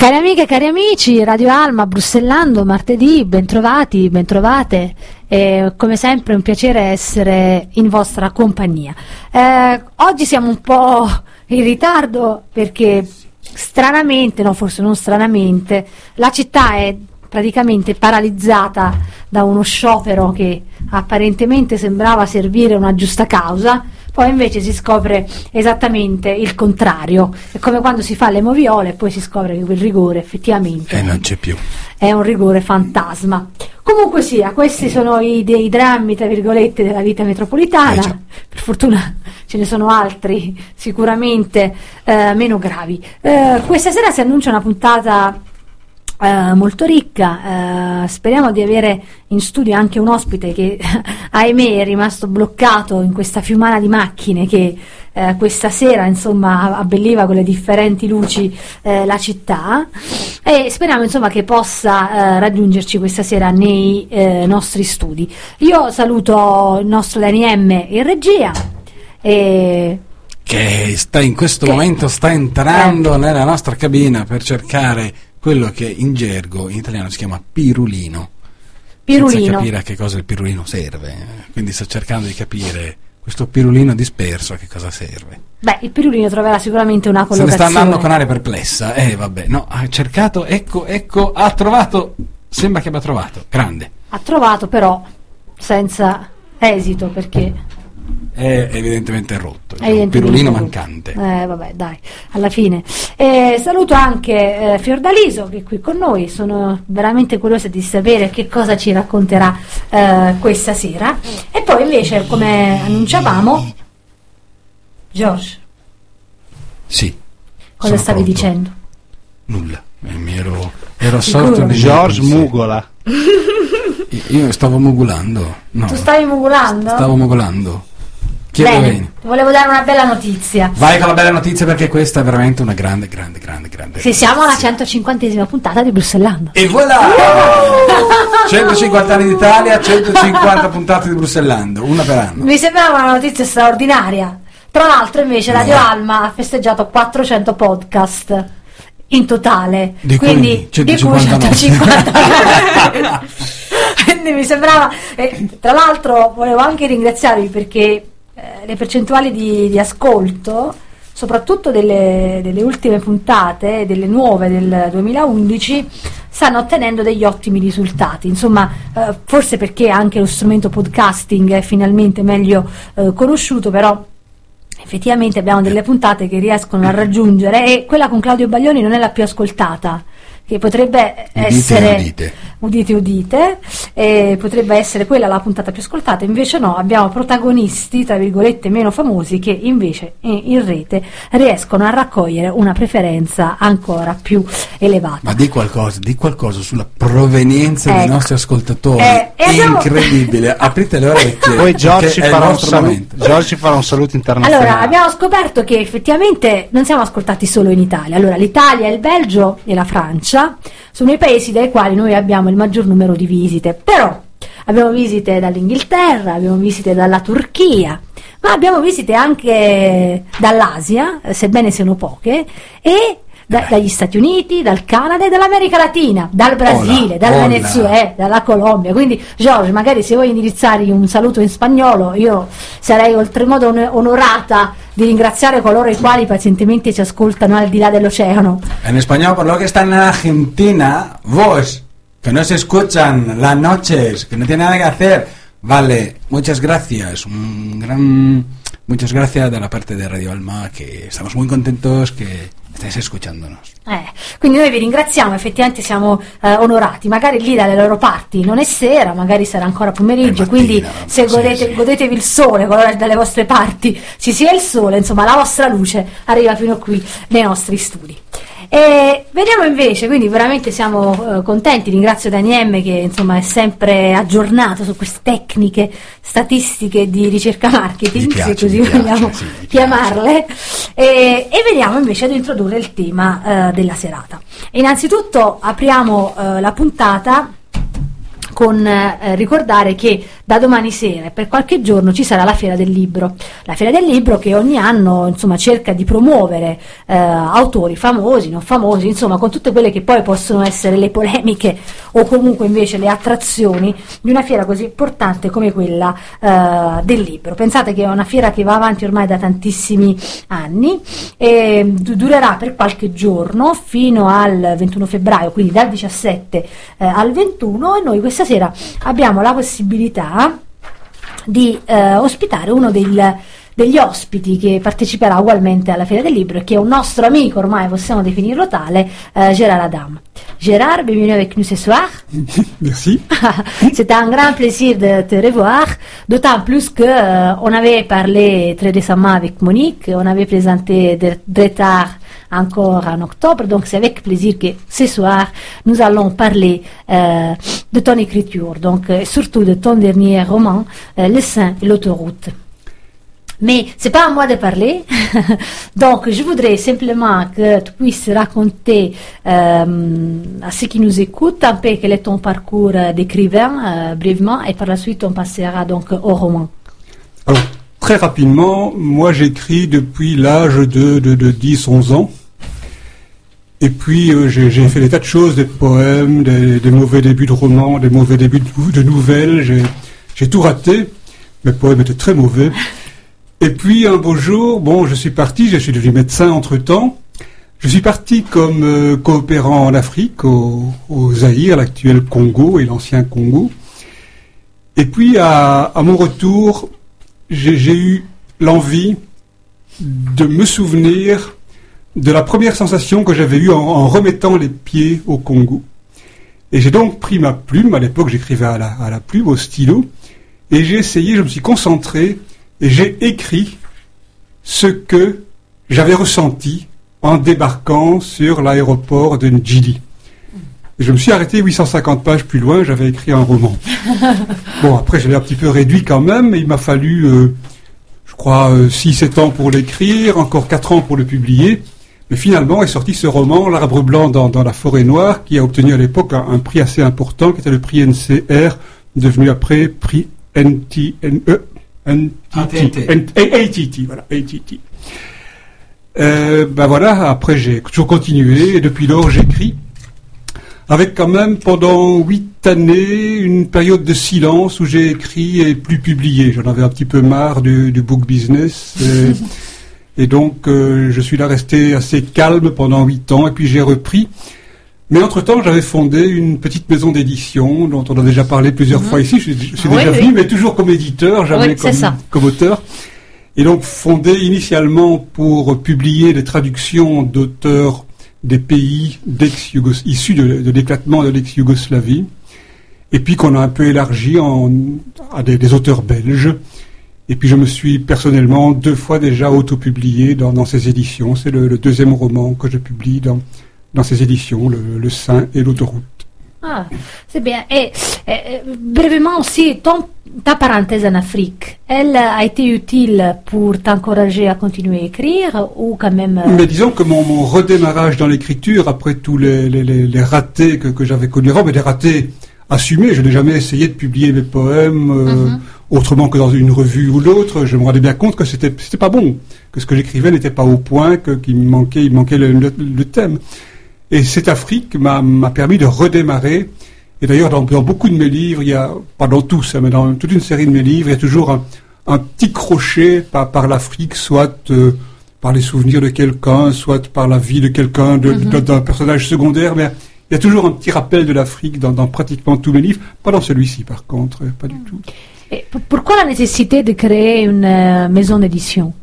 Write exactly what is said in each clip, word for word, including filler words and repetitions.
Cari amiche e cari amici, Radio Alma, Brussellando, martedì, bentrovati, bentrovate, e come sempre è un piacere essere in vostra compagnia. Eh, oggi siamo un po' in ritardo perché stranamente, no forse non stranamente, la città è praticamente paralizzata da uno sciopero che apparentemente sembrava servire una giusta causa. Poi invece si scopre esattamente il contrario, è come quando si fa le moviole e poi si scopre che quel rigore effettivamente e non c'è più, è un rigore fantasma. Comunque sia, questi sono i, dei drammi tra virgolette della vita metropolitana, eh per fortuna ce ne sono altri sicuramente eh, meno gravi. Eh, questa sera si annuncia una puntata Uh, molto ricca, uh, speriamo di avere in studio anche un ospite che ahimè è rimasto bloccato in questa fiumana di macchine che uh, questa sera insomma abbelliva con le differenti luci uh, la città, e speriamo insomma che possa uh, raggiungerci questa sera nei uh, nostri studi. Io saluto il nostro Dani M in regia e che sta in questo che, momento sta entrando eh. nella nostra cabina per cercare quello che in gergo in italiano si chiama pirulino, pirulino. senza capire a che cosa il pirulino serve, quindi sto cercando di capire questo pirulino disperso a che cosa serve. Beh, il pirulino troverà sicuramente una Se ne collocazione. sta andando con aria perplessa, eh vabbè, no, ha cercato, ecco, ecco, ha trovato, sembra che abbia trovato, grande. Ha trovato però senza esito perché è evidentemente rotto, è evidentemente un pirulino rotto. mancante. Eh vabbè, dai, alla fine. Eh, saluto anche eh, Fiordaliso che è qui con noi, sono veramente curiosa di sapere che cosa ci racconterà eh, questa sera. E poi invece, come annunciavamo, George. Sì. Cosa stavi pronto. dicendo? Nulla, eh, mi ero, ero assorto nei George pensieri. Mugola. Io stavo mugolando. No, Tu stavi mugolando? Stavo mugolando. Chiedo Bene, bene. ti volevo dare una bella notizia. Vai con la bella notizia perché questa è veramente una grande, grande, grande, grande. Sì, siamo alla centocinquantesima puntata di Brussellando. E voilà! centocinquanta anni d'Italia, centocinquanta puntate di Brussellando, una per anno. Mi sembrava una notizia straordinaria. Tra l'altro invece No. Radio Alma ha festeggiato quattrocento podcast in totale, Di cui quindi centocinquantanove. di cui centocinquanta. Quindi mi sembrava, e tra l'altro volevo anche ringraziarvi perché eh, le percentuali di, di ascolto, soprattutto delle, delle ultime puntate, delle nuove del duemilaundici, stanno ottenendo degli ottimi risultati. Insomma, eh, forse perché anche lo strumento podcasting è finalmente meglio eh, conosciuto, però effettivamente abbiamo delle puntate che riescono a raggiungere, e quella con Claudio Baglioni non è la più ascoltata, che potrebbe Udite, essere udite. udite udite eh, potrebbe essere quella la puntata più ascoltata, invece no, abbiamo protagonisti tra virgolette meno famosi che invece in, in rete riescono a raccogliere una preferenza ancora più elevata. Ma di qualcosa, di qualcosa sulla provenienza Ecco. dei nostri ascoltatori. Eh, e è abbiamo- incredibile, aprite le orecchie. Poi George perché ci, è il farà un nostro saluto, momento. George ci farà un saluto internazionale. Allora, abbiamo scoperto che effettivamente non siamo ascoltati solo in Italia. Allora, l'Italia, il Belgio e la Francia sono i paesi dai quali noi abbiamo il maggior numero di visite, però abbiamo visite dall'Inghilterra, abbiamo visite dalla Turchia, ma abbiamo visite anche dall'Asia, eh, sebbene siano poche, e da- dagli Stati Uniti, dal Canada e dall'America Latina, dal Brasile, Hola, dal hola. Venezuela, dalla Colombia. Quindi George, magari se vuoi indirizzare un saluto in spagnolo, io sarei oltremodo on- onorata di ringraziare coloro i quali pazientemente ci ascoltano al di là dell'oceano. En español, por lo que están en Argentina, vos, que no se escuchan las noches, que no tienen nada que hacer, vale, muchas gracias, un gran, muchas gracias de la parte de Radio Alma, que estamos muy contentos que estéis escuchándonos. Eh, quindi noi vi ringraziamo, effettivamente siamo eh, onorati. Magari lì dalle loro parti non è sera, magari sarà ancora pomeriggio, È mattina, quindi se sì, godete, sì. godetevi il sole, qualora dalle vostre parti ci sia il sole, insomma la vostra luce arriva fino qui nei nostri studi. E vediamo invece, quindi veramente siamo eh, contenti, ringrazio Dani M che insomma è sempre aggiornato su queste tecniche statistiche di ricerca marketing, Mi piace, se così mi piace, vogliamo sì, mi piace. chiamarle, e, e veniamo invece ad introdurre il tema eh, della serata. Innanzitutto apriamo eh, la puntata con eh, ricordare che da domani sera e per qualche giorno ci sarà la Fiera del Libro. La Fiera del Libro che ogni anno insomma cerca di promuovere eh, autori famosi, non famosi, insomma con tutte quelle che poi possono essere le polemiche o comunque invece le attrazioni di una fiera così importante come quella eh, del libro. Pensate che è una fiera che va avanti ormai da tantissimi anni e du- durerà per qualche giorno fino al ventuno febbraio, quindi dal diciassette eh, al ventuno, e noi questa sera abbiamo la possibilità di eh, ospitare uno del, degli ospiti che parteciperà ugualmente alla Fiera del Libro e che è un nostro amico, ormai possiamo definirlo tale, eh, Gérard Adam. Gérard, bienvenue avec nous ce soir. Merci. C'était un grand plaisir de te revoir, d'autant plus que euh, on avait parlé très récemment avec Monique, on avait présenté de, de tard encore en octobre, donc c'est avec plaisir que ce soir nous allons parler euh, de ton écriture, donc euh, surtout de ton dernier roman, euh, Le Sein et l'autoroute. Mais c'est pas à moi de parler, donc je voudrais simplement que tu puisses raconter euh, à ceux qui nous écoutent un peu quel est ton parcours d'écrivain, euh, brièvement, et par la suite on passera donc au roman. Alors, très rapidement, moi j'écris depuis l'âge de, de, de dix onze ans. Et puis euh, j'ai, j'ai fait des tas de choses, des poèmes, des, des mauvais débuts de romans, des mauvais débuts de, de nouvelles. J'ai, j'ai tout raté. Mes poèmes étaient très mauvais. Et puis un beau jour, bon, je suis parti, je suis devenu médecin entre-temps. Je suis parti comme euh, coopérant en Afrique, au, au Zaïre, l'actuel Congo et l'ancien Congo. Et puis à, à mon retour, j'ai, j'ai eu l'envie de me souvenir de la première sensation que j'avais eue en, en remettant les pieds au Congo. Et j'ai donc pris ma plume, à l'époque j'écrivais à la, à la plume, au stylo, et j'ai essayé, je me suis concentré, et j'ai écrit ce que j'avais ressenti en débarquant sur l'aéroport de Ndjili. Et je me suis arrêté huit cent cinquante pages plus loin, j'avais écrit un roman. Bon, après je l'ai un petit peu réduit quand même, mais il m'a fallu, euh, je crois, euh, six sept ans pour l'écrire, encore quatre ans pour le publier. Mais finalement est sorti ce roman, L'Arbre Blanc dans, dans la forêt noire, qui a obtenu à l'époque un, un prix assez important, qui était le prix N C R, devenu après prix N T N E. N T T, A T T, voilà, A T T. Euh, ben voilà, après j'ai toujours continué, et depuis lors j'écris, avec quand même pendant huit années une période de silence où j'ai écrit et plus publié. J'en avais un petit peu marre du, du book business, et, et donc euh, je suis là resté assez calme pendant huit ans, et puis j'ai repris. Mais entre-temps, j'avais fondé une petite maison d'édition dont on a déjà parlé plusieurs mmh. fois ici. Je, je suis oui, déjà oui. venu, mais toujours comme éditeur, jamais oui, comme, comme auteur. Et donc fondé initialement pour publier des traductions d'auteurs des pays d'ex-Yougos- issus de, de l'éclatement de l'ex-Yougoslavie, et puis qu'on a un peu élargi en, à des, des auteurs belges. Et puis je me suis personnellement deux fois déjà auto-publié dans, dans ces éditions. C'est le, le deuxième roman que je publie dans... dans ces éditions, le, le Sein et l'autoroute. Ah, c'est bien. Et, et brièvement aussi, ton, ta parenthèse en Afrique, elle a été utile pour t'encourager à continuer à écrire ou quand même... Euh... Mais disons que mon, mon redémarrage dans l'écriture, après tous les, les, les, les ratés que, que j'avais connus avant, mais des ratés assumés, je n'ai jamais essayé de publier mes poèmes euh, mm-hmm. autrement que dans une revue ou l'autre. Je me rendais bien compte que c'était, c'était pas bon, que ce que j'écrivais n'était pas au point, que, qu'il me manquait, il manquait le, le, le thème. Et cette Afrique m'a, m'a permis de redémarrer. Et d'ailleurs, dans, dans beaucoup de mes livres, il y a, pas dans tous, hein, mais dans toute une série de mes livres, il y a toujours un, un petit crochet par, par l'Afrique, soit euh, par les souvenirs de quelqu'un, soit par la vie de quelqu'un, de, mm-hmm. de, d'un personnage secondaire. Mais il y a toujours un petit rappel de l'Afrique dans, dans pratiquement tous mes livres. Pas dans celui-ci, par contre, pas du tout. Et pourquoi la nécessité de créer une euh, maison d'édition?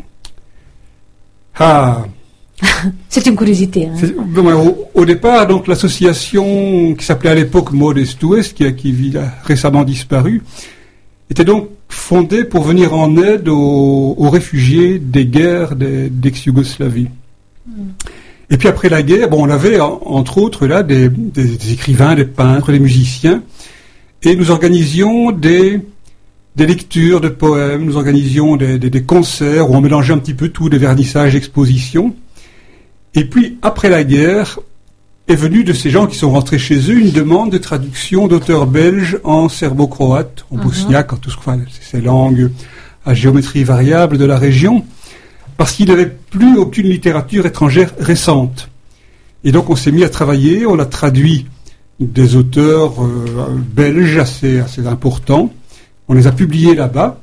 Ah C'est une curiosité. Hein. C'est, bon, au, au départ, donc l'association qui s'appelait à l'époque Modest Ouest, qui a, qui a récemment disparu, était donc fondée pour venir en aide aux, aux réfugiés des guerres des, d'ex-Yougoslavie. Mm. Et puis après la guerre, bon, on avait en, entre autres là des, des, des écrivains, des peintres, des musiciens, et nous organisions des des lectures de poèmes, nous organisions des, des, des concerts où on mélangeait un petit peu tout, des vernissages, expositions. Et puis, après la guerre, est venue de ces gens qui sont rentrés chez eux une demande de traduction d'auteurs belges en serbo-croate, en uh-huh. bosniaque, en tout ce enfin, ces langues à géométrie variable de la région, parce qu'il n'y avait plus aucune littérature étrangère récente. Et donc on s'est mis à travailler, on a traduit des auteurs euh, belges assez, assez importants, on les a publiés là-bas.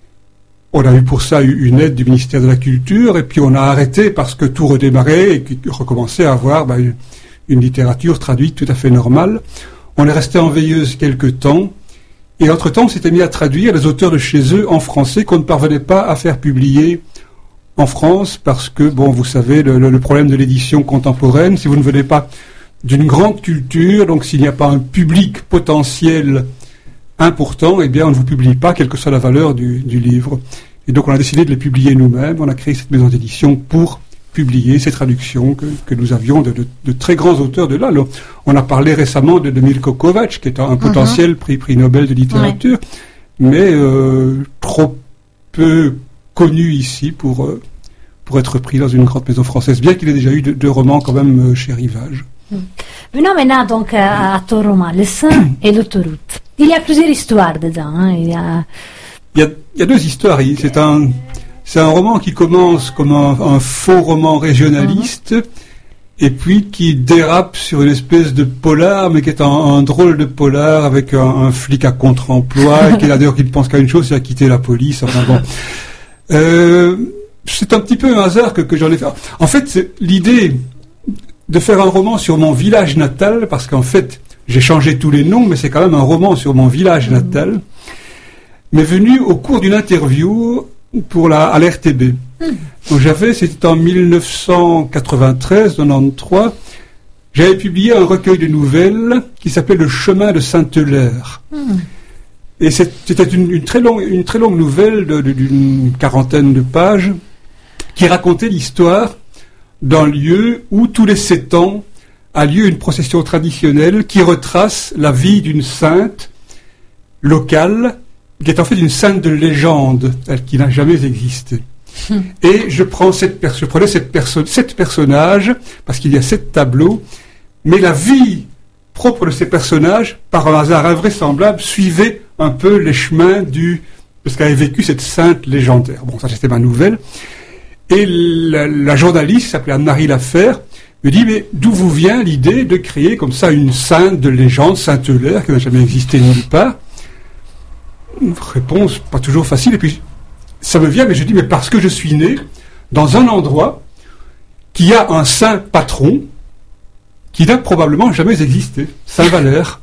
On a eu pour ça une aide du ministère de la Culture, et puis on a arrêté parce que tout redémarrait et qu'on recommençait à avoir bah, une, une littérature traduite tout à fait normale. On est resté en veilleuse quelque temps, et entre-temps on s'était mis à traduire les auteurs de chez eux en français qu'on ne parvenait pas à faire publier en France, parce que, bon, vous savez, le, le problème de l'édition contemporaine, si vous ne venez pas d'une grande culture, donc s'il n'y a pas un public potentiel important, eh bien on ne vous publie pas, quelle que soit la valeur du, du livre. Et donc on a décidé de les publier nous-mêmes, on a créé cette maison d'édition pour publier ces traductions que, que nous avions de, de, de très grands auteurs de là. Alors, on a parlé récemment de, de Milko Kovač, qui est un, un uh-huh. potentiel prix, prix Nobel de littérature, ouais. mais euh, trop peu connu ici pour, euh, pour être pris dans une grande maison française, bien qu'il ait déjà eu deux, deux romans quand même euh, chez Rivage. Venons maintenant donc à, à ton roman, Le Saint et l'autoroute. Il y a plusieurs histoires dedans. Hein. Il, y a... Il, y a, il y a deux histoires. C'est un, c'est un roman qui commence comme un, un faux roman régionaliste mm-hmm. et puis qui dérape sur une espèce de polar, mais qui est un, un drôle de polar avec un, un flic à contre-emploi qui, d'ailleurs, qui ne pense qu'à une chose, c'est à quitter la police. Enfin bon. Euh, c'est un petit peu un hasard que, que j'en ai fait. En fait, c'est l'idée de faire un roman sur mon village natal, parce qu'en fait, j'ai changé tous les noms, mais c'est quand même un roman sur mon village natal, m'est venu au cours d'une interview pour la, à l'R T B. Mm. Donc j'avais, c'était en dix-neuf cent quatre-vingt-treize, quatre-vingt-treize, j'avais publié un recueil de nouvelles qui s'appelait Le chemin de Sainte-Eulaire. Mm. Et c'était une, une, très longue, une très longue nouvelle de, de, d'une quarantaine de pages qui racontait l'histoire d'un lieu où tous les sept ans a lieu une procession traditionnelle qui retrace la vie d'une sainte locale, qui est en fait une sainte de légende, elle qui n'a jamais existé. Hum. Et je, prends cette per- je prenais cette perso- sept personnages, parce qu'il y a sept tableaux, mais la vie propre de ces personnages, par un hasard invraisemblable, suivait un peu les chemins du... parce qu'elle avait vécu cette sainte légendaire. Bon, ça c'était ma nouvelle. Et la, la journaliste, qui s'appelait Anne-Marie Laferre, me dit, mais d'où vous vient l'idée de créer comme ça une sainte de légende, Sainte-Eulaire, qui n'a jamais existé nulle part? Une réponse pas toujours facile. Et puis, ça me vient, mais je dis, mais parce que je suis né dans un endroit qui a un saint patron qui n'a probablement jamais existé, Saint-Valère.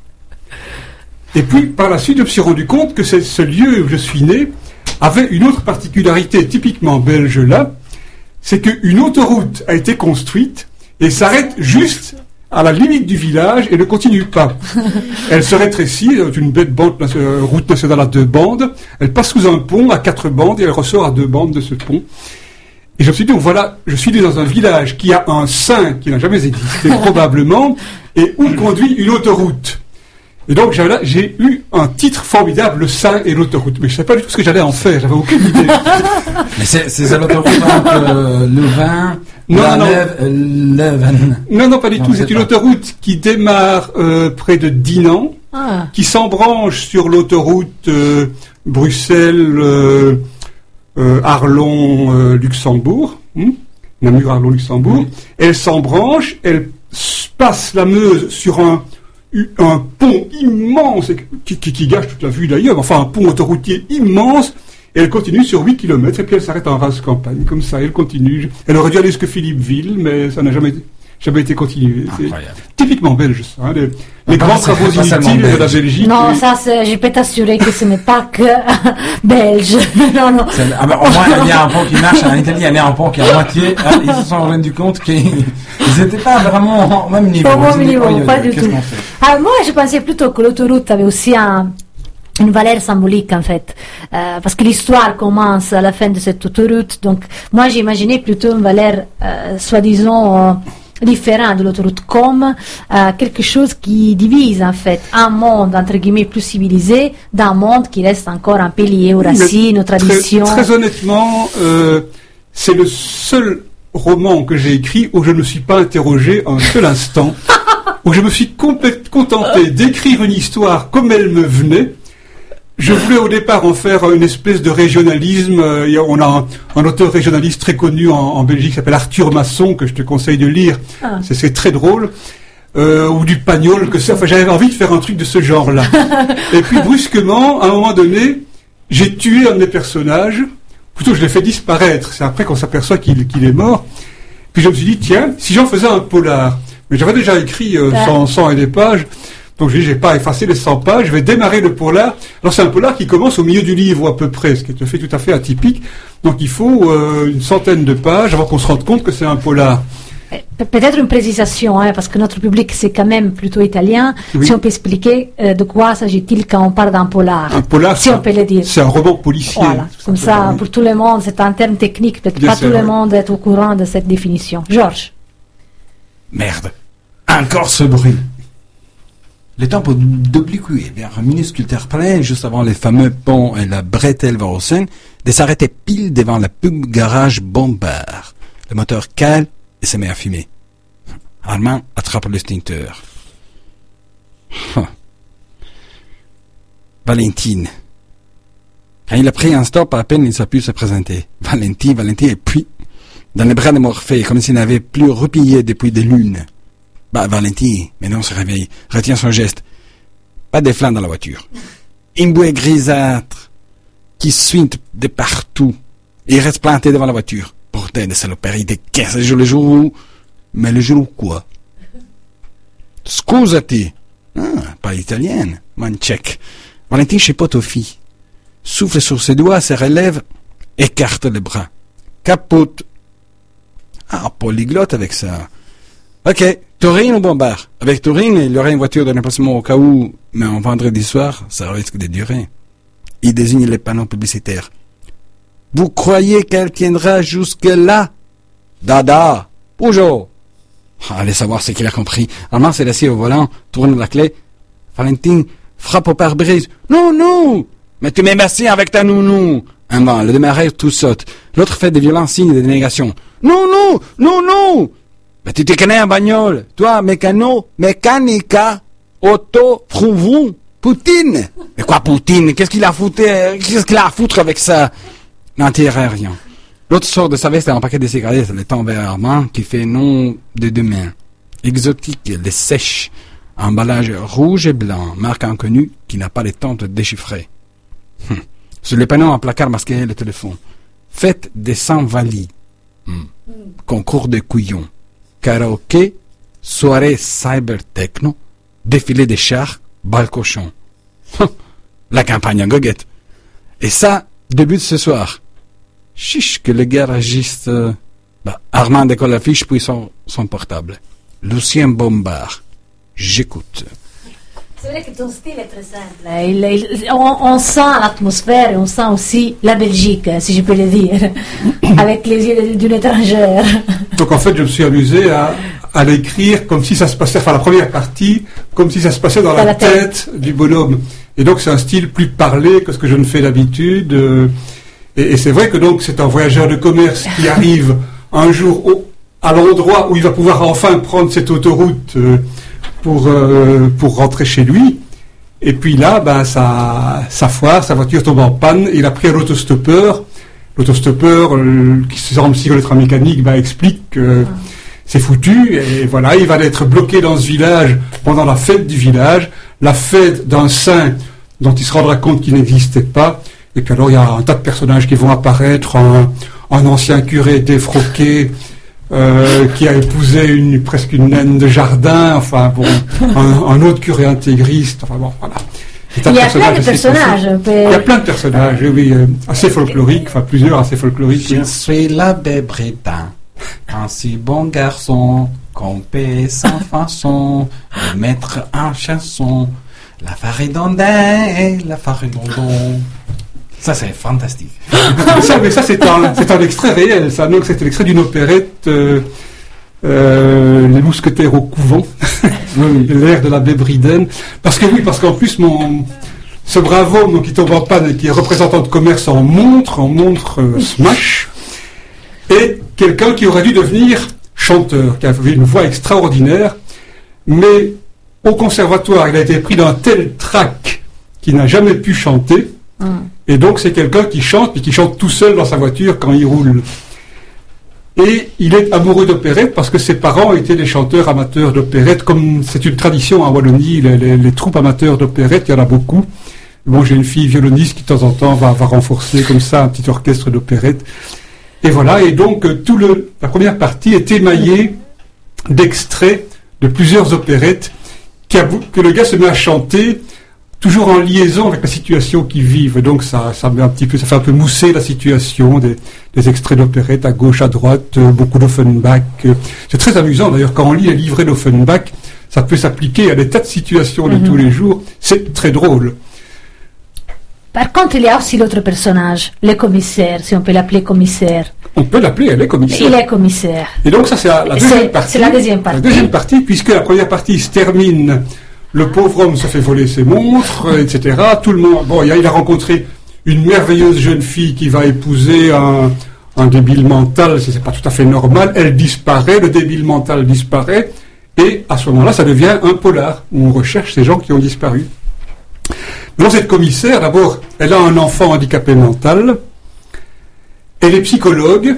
Et puis, par la suite, je me suis rendu compte que c'est ce lieu où je suis né avait une autre particularité typiquement belge là, c'est qu'une autoroute a été construite et s'arrête juste à la limite du village et ne continue pas. Elle se rétrécit, une belle bande, euh, route nationale à deux bandes, elle passe sous un pont à quatre bandes et elle ressort à deux bandes de ce pont. Et je me suis dit, donc voilà, je suis né dans un village qui a un saint qui n'a jamais existé probablement, et où conduit une autoroute. Et donc j'ai, là, j'ai eu un titre formidable, Le Saint et l'autoroute. Mais je ne savais pas du tout ce que j'allais en faire, j'avais aucune idée. Mais c'est, c'est l'autoroute entre euh, Louvain, non, la non. Leuve, euh, Leuven. Non, non, pas du non, tout. C'est, c'est une pas. autoroute qui démarre euh, près de Dinan, ah. qui s'embranche sur l'autoroute euh, Bruxelles, euh, euh, Arlon, euh, Luxembourg, hmm Namur, Arlon, Luxembourg. Oui. Elle s'embranche, elle passe la Meuse sur un un pont immense qui, qui, qui gâche toute la vue d'ailleurs, enfin un pont autoroutier immense, et elle continue sur huit kilomètres et puis elle s'arrête en rase campagne, comme ça, elle continue. Elle aurait dû aller jusqu'à Philippeville, mais ça n'a jamais, jamais été continué. C'est typiquement belge, ça, hein, les, les grands travaux inutiles de la Belgique. Non, et... ça, c'est, je peux t'assurer que ce n'est pas que belge. non, non. Ah ben, au moins, il y a un pont qui marche en Italie, il y a un pont qui est à moitié. Hein, ils se sont rendus compte qu'ils n'étaient pas vraiment au même niveau. Au même niveau, dit, pas du tout. Ah, moi, je pensais plutôt que l'autoroute avait aussi un... une valeur symbolique en fait, euh, parce que l'histoire commence à la fin de cette autoroute, donc moi j'imaginais plutôt une valeur euh, soi-disant euh, différente de l'autoroute, comme euh, quelque chose qui divise en fait un monde entre guillemets plus civilisé d'un monde qui reste encore un peu lié aux racines, aux traditions. Très, très honnêtement, euh, c'est le seul roman que j'ai écrit où je ne me suis pas interrogé un seul instant Donc je me suis complètement contenté d'écrire une histoire comme elle me venait. Je voulais au départ en faire une espèce de régionalisme. Euh, y a, on a un, un auteur régionaliste très connu en, en Belgique qui s'appelle Arthur Masson, que je te conseille de lire. Ah. C'est, c'est très drôle. Euh, ou du Pagnol, que ça. Enfin, j'avais envie de faire un truc de ce genre-là. Et puis brusquement, à un moment donné, j'ai tué un de mes personnages. Plutôt, je l'ai fait disparaître. C'est après qu'on s'aperçoit qu'il, qu'il est mort. Puis je me suis dit, tiens, si j'en faisais un polar. Mais j'avais déjà écrit euh, cent, cent et des pages. Donc je dis, j'ai pas effacé les cent pages, je vais démarrer le polar. Alors c'est un polar qui commence au milieu du livre à peu près, ce qui est fait tout à fait atypique. Donc il faut euh, une centaine de pages avant qu'on se rende compte que c'est un polar. Peut-être une précision, hein, parce que notre public c'est quand même plutôt italien. Oui. Si on peut expliquer euh, de quoi s'agit-il quand on parle d'un polar. Un polar, si on peut le dire. C'est un roman policier. Voilà, comme ça, pour tout le monde, c'est un terme technique. Peut-être Bien pas tout vrai. Le monde est au courant de cette définition. Georges. Merde, encore ce bruit. Le temps pour d'obliquer vers un minuscule terre-plein, juste avant les fameux ponts et la bretelle vers au Seine, de s'arrêter pile devant la pub garage Bombard. Le moteur cale et se met à fumer. Armand attrape l'extincteur. Valentine. Quand il a pris un stop, à peine il s'est pu se présenter. Valentine, Valentine, et puis, dans les bras de Morphée, comme s'il n'avait plus replié depuis des lunes. Bah, Valentine, maintenant se réveille, retient son geste. Pas de flammes dans la voiture. Une bouée grisâtre qui suinte de partout. Et il reste planté devant la voiture. Bordel de saloperie de quinze jours le jour où... Mais le jour où quoi? Scusati. Ah, pas italienne. Man tchèque. Valentine chipote aux filles. Souffle sur ses doigts, se relève, écarte les bras. Capote. Ah, polyglotte avec ça. Ok, Taurine ou Bombard? Avec Taurine, il y aurait une voiture de remplacement au cas où, mais en vendredi soir, ça risque de durer. Il désigne les panneaux publicitaires. Vous croyez qu'elle tiendra jusque-là? Dada, Peugeot. Allez savoir ce qu'il a compris. Armand s'est assis au volant, tourne la clé. Valentine frappe au pare-brise. Non, non! Mais tu m'es assis avec ta nounou. Un vent, le démarreur tout saute. L'autre fait de violents signes de dénégation. Non, non, non, non! Mais tu te connais en bagnole. Toi, mécano, mécanica, auto, vroum, Poutine. Mais quoi, Poutine? Qu'est-ce qu'il a foutu, qu'est-ce qu'il a à foutre avec ça? L'anti-aérien. L'autre sort de sa veste un paquet de cigarettes, le temps vers Armand, qui fait nom de demain. Exotique, les sèches. Emballage rouge et blanc, marque inconnue qui n'a pas le temps de déchiffrer. Hum. Sur le panneau, un placard masqué, le téléphone. Fête des sans-valides. Hum. Mm. Concours de couillons. Karaoké, soirée cyber-techno, défilé des chars, bal cochon. La campagne en goguette. Et ça, début de ce soir. Chiche que le garagiste... Euh... Bah, Armand décolle la fiche puis son, son portable. Lucien Bombard. J'écoute. C'est vrai que ton style est très simple. Il, il, on, on sent l'atmosphère et on sent aussi la Belgique, si je peux le dire, avec les yeux d'une étrangère. Donc en fait, je me suis amusé à, à l'écrire comme si ça se passait, enfin la première partie, comme si ça se passait dans, dans la, la tête, tête du bonhomme. Et donc c'est un style plus parlé que ce que je ne fais d'habitude. Euh, et, et c'est vrai que donc c'est un voyageur de commerce qui arrive un jour au, à l'endroit où il va pouvoir enfin prendre cette autoroute. Euh, Pour, euh, pour rentrer chez lui. Et puis là, ben, ça, ça foire, sa voiture tombe en panne, il a pris un autostoppeur. L'autostoppeur, euh, qui se semble psychologue mécanique, ben, explique que ah. c'est foutu, et voilà, il va être bloqué dans ce village pendant la fête du village, la fête d'un saint dont il se rendra compte qu'il n'existait pas. Et puis alors, il y a un tas de personnages qui vont apparaître, un, un ancien curé défroqué, Euh, qui a épousé une, presque une naine de jardin, enfin bon, un, un autre curé intégriste, enfin bon, voilà. Il y a plein de personnages. Il y a plein de personnages, oui, euh, assez folkloriques, enfin plusieurs assez folkloriques. Je oui. suis l'abbé Brétain, un si bon garçon, qu'on paie sans façon, de mettre en chanson, la faridondin et la faridondon. Ça, c'est fantastique. ça, mais ça, c'est un, c'est un extrait réel, ça. Donc, c'était l'extrait d'une opérette, euh, euh, Les Mousquetaires au couvent, l'air de l'abbé Briden. Parce que oui, parce qu'en plus, mon, ce brave homme, donc, qui tombe en panne et qui est représentant de commerce en montre, en montre euh, smash, est quelqu'un qui aurait dû devenir chanteur, qui avait une voix extraordinaire. mais au conservatoire, il a été pris d'un tel trac qu'il n'a jamais pu chanter. Mm. Et donc, c'est quelqu'un qui chante, puis qui chante tout seul dans sa voiture quand il roule. Et il est amoureux d'opérette parce que ses parents étaient des chanteurs amateurs d'opérette. Comme c'est une tradition en Wallonie, les, les, les troupes amateurs d'opérette, il y en a beaucoup. Bon, j'ai une fille violoniste qui, de temps en temps, va, va renforcer comme ça un petit orchestre d'opérette. Et voilà, et donc, tout le, la première partie est émaillée d'extraits de plusieurs opérettes qui a, que le gars se met à chanter, toujours en liaison avec la situation qu'ils vivent. Donc, ça, ça met un petit peu, ça fait un peu mousser la situation, des, des extraits d'opérettes à gauche, à droite, euh, beaucoup d'Offenbach. Euh. C'est très amusant, d'ailleurs, quand on lit les livrets d'Offenbach, ça peut s'appliquer à des tas de situations de mm-hmm. tous les jours. C'est très drôle. Par contre, il y a aussi l'autre personnage, le commissaire, si on peut l'appeler commissaire. On peut l'appeler, elle est commissaire. Il est commissaire. Et donc ça, c'est la, la deuxième partie. C'est la deuxième partie. La deuxième partie, puisque la première partie se termine, le pauvre homme se fait voler ses montres, et cetera. Tout le monde, bon, il a, il a rencontré une merveilleuse jeune fille qui va épouser un, un débile mental, c'est pas tout à fait normal. Elle disparaît, le débile mental disparaît, et à ce moment-là, ça devient un polar, où on recherche ces gens qui ont disparu. Donc cette commissaire, d'abord, elle a un enfant handicapé mental, elle est psychologue,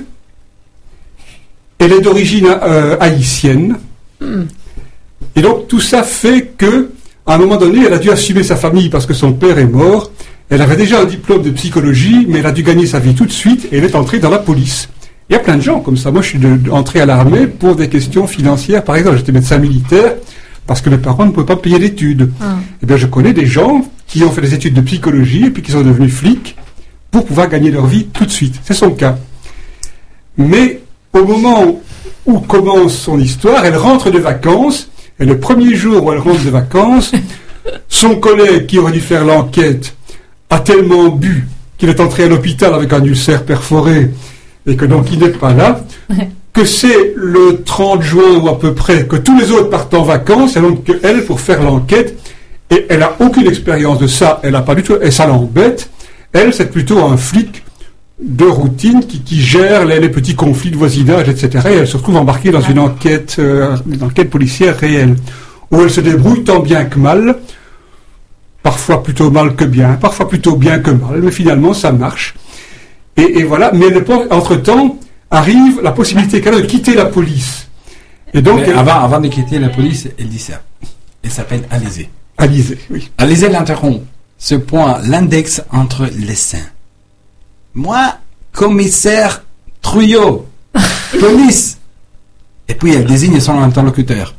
elle est d'origine euh, haïtienne, mm. et donc tout ça fait que, à un moment donné, elle a dû assumer sa famille parce que son père est mort. Elle avait déjà un diplôme de psychologie, mais elle a dû gagner sa vie tout de suite, et elle est entrée dans la police. Il y a plein de gens comme ça. Moi, je suis de, de, entré à l'armée pour des questions financières. Par exemple, j'étais médecin militaire parce que mes parents ne pouvaient pas payer d'études. Mm. Eh bien, je connais des gens qui ont fait des études de psychologie et puis qui sont devenus flics pour pouvoir gagner leur vie tout de suite. C'est son cas. Mais au moment où commence son histoire, elle rentre de vacances, et le premier jour où elle rentre de vacances, son collègue qui aurait dû faire l'enquête a tellement bu qu'il est entré à l'hôpital avec un ulcère perforé, et que donc il n'est pas là, que c'est le trente juin ou à peu près que tous les autres partent en vacances, et donc elle, pour faire l'enquête, et elle n'a aucune expérience de ça, elle n'a pas du tout, et ça l'embête. Elle, c'est plutôt un flic de routine qui, qui gère les, les petits conflits de voisinage, et cetera. Et elle se retrouve embarquée dans une enquête, euh, une enquête policière réelle, où elle se débrouille tant bien que mal, parfois plutôt mal que bien, parfois plutôt bien que mal, mais finalement ça marche. Et, et voilà, mais entre-temps, arrive la possibilité qu'elle a de quitter la police. Et donc, elle... avant, avant de quitter la police, elle dit ça. Elle s'appelle Alizée. Alizée, oui. Alizée l'interrompt. Ce point, l'index entre les seins. Moi, commissaire Trouillot, police. Et puis elle désigne son interlocuteur.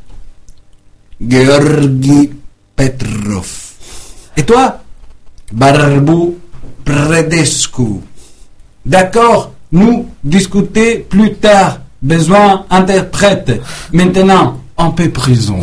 Georgi Petrov. Et toi? Barbu Predescu. D'accord, nous discuter plus tard. Besoin interprète. Maintenant, en paix prison.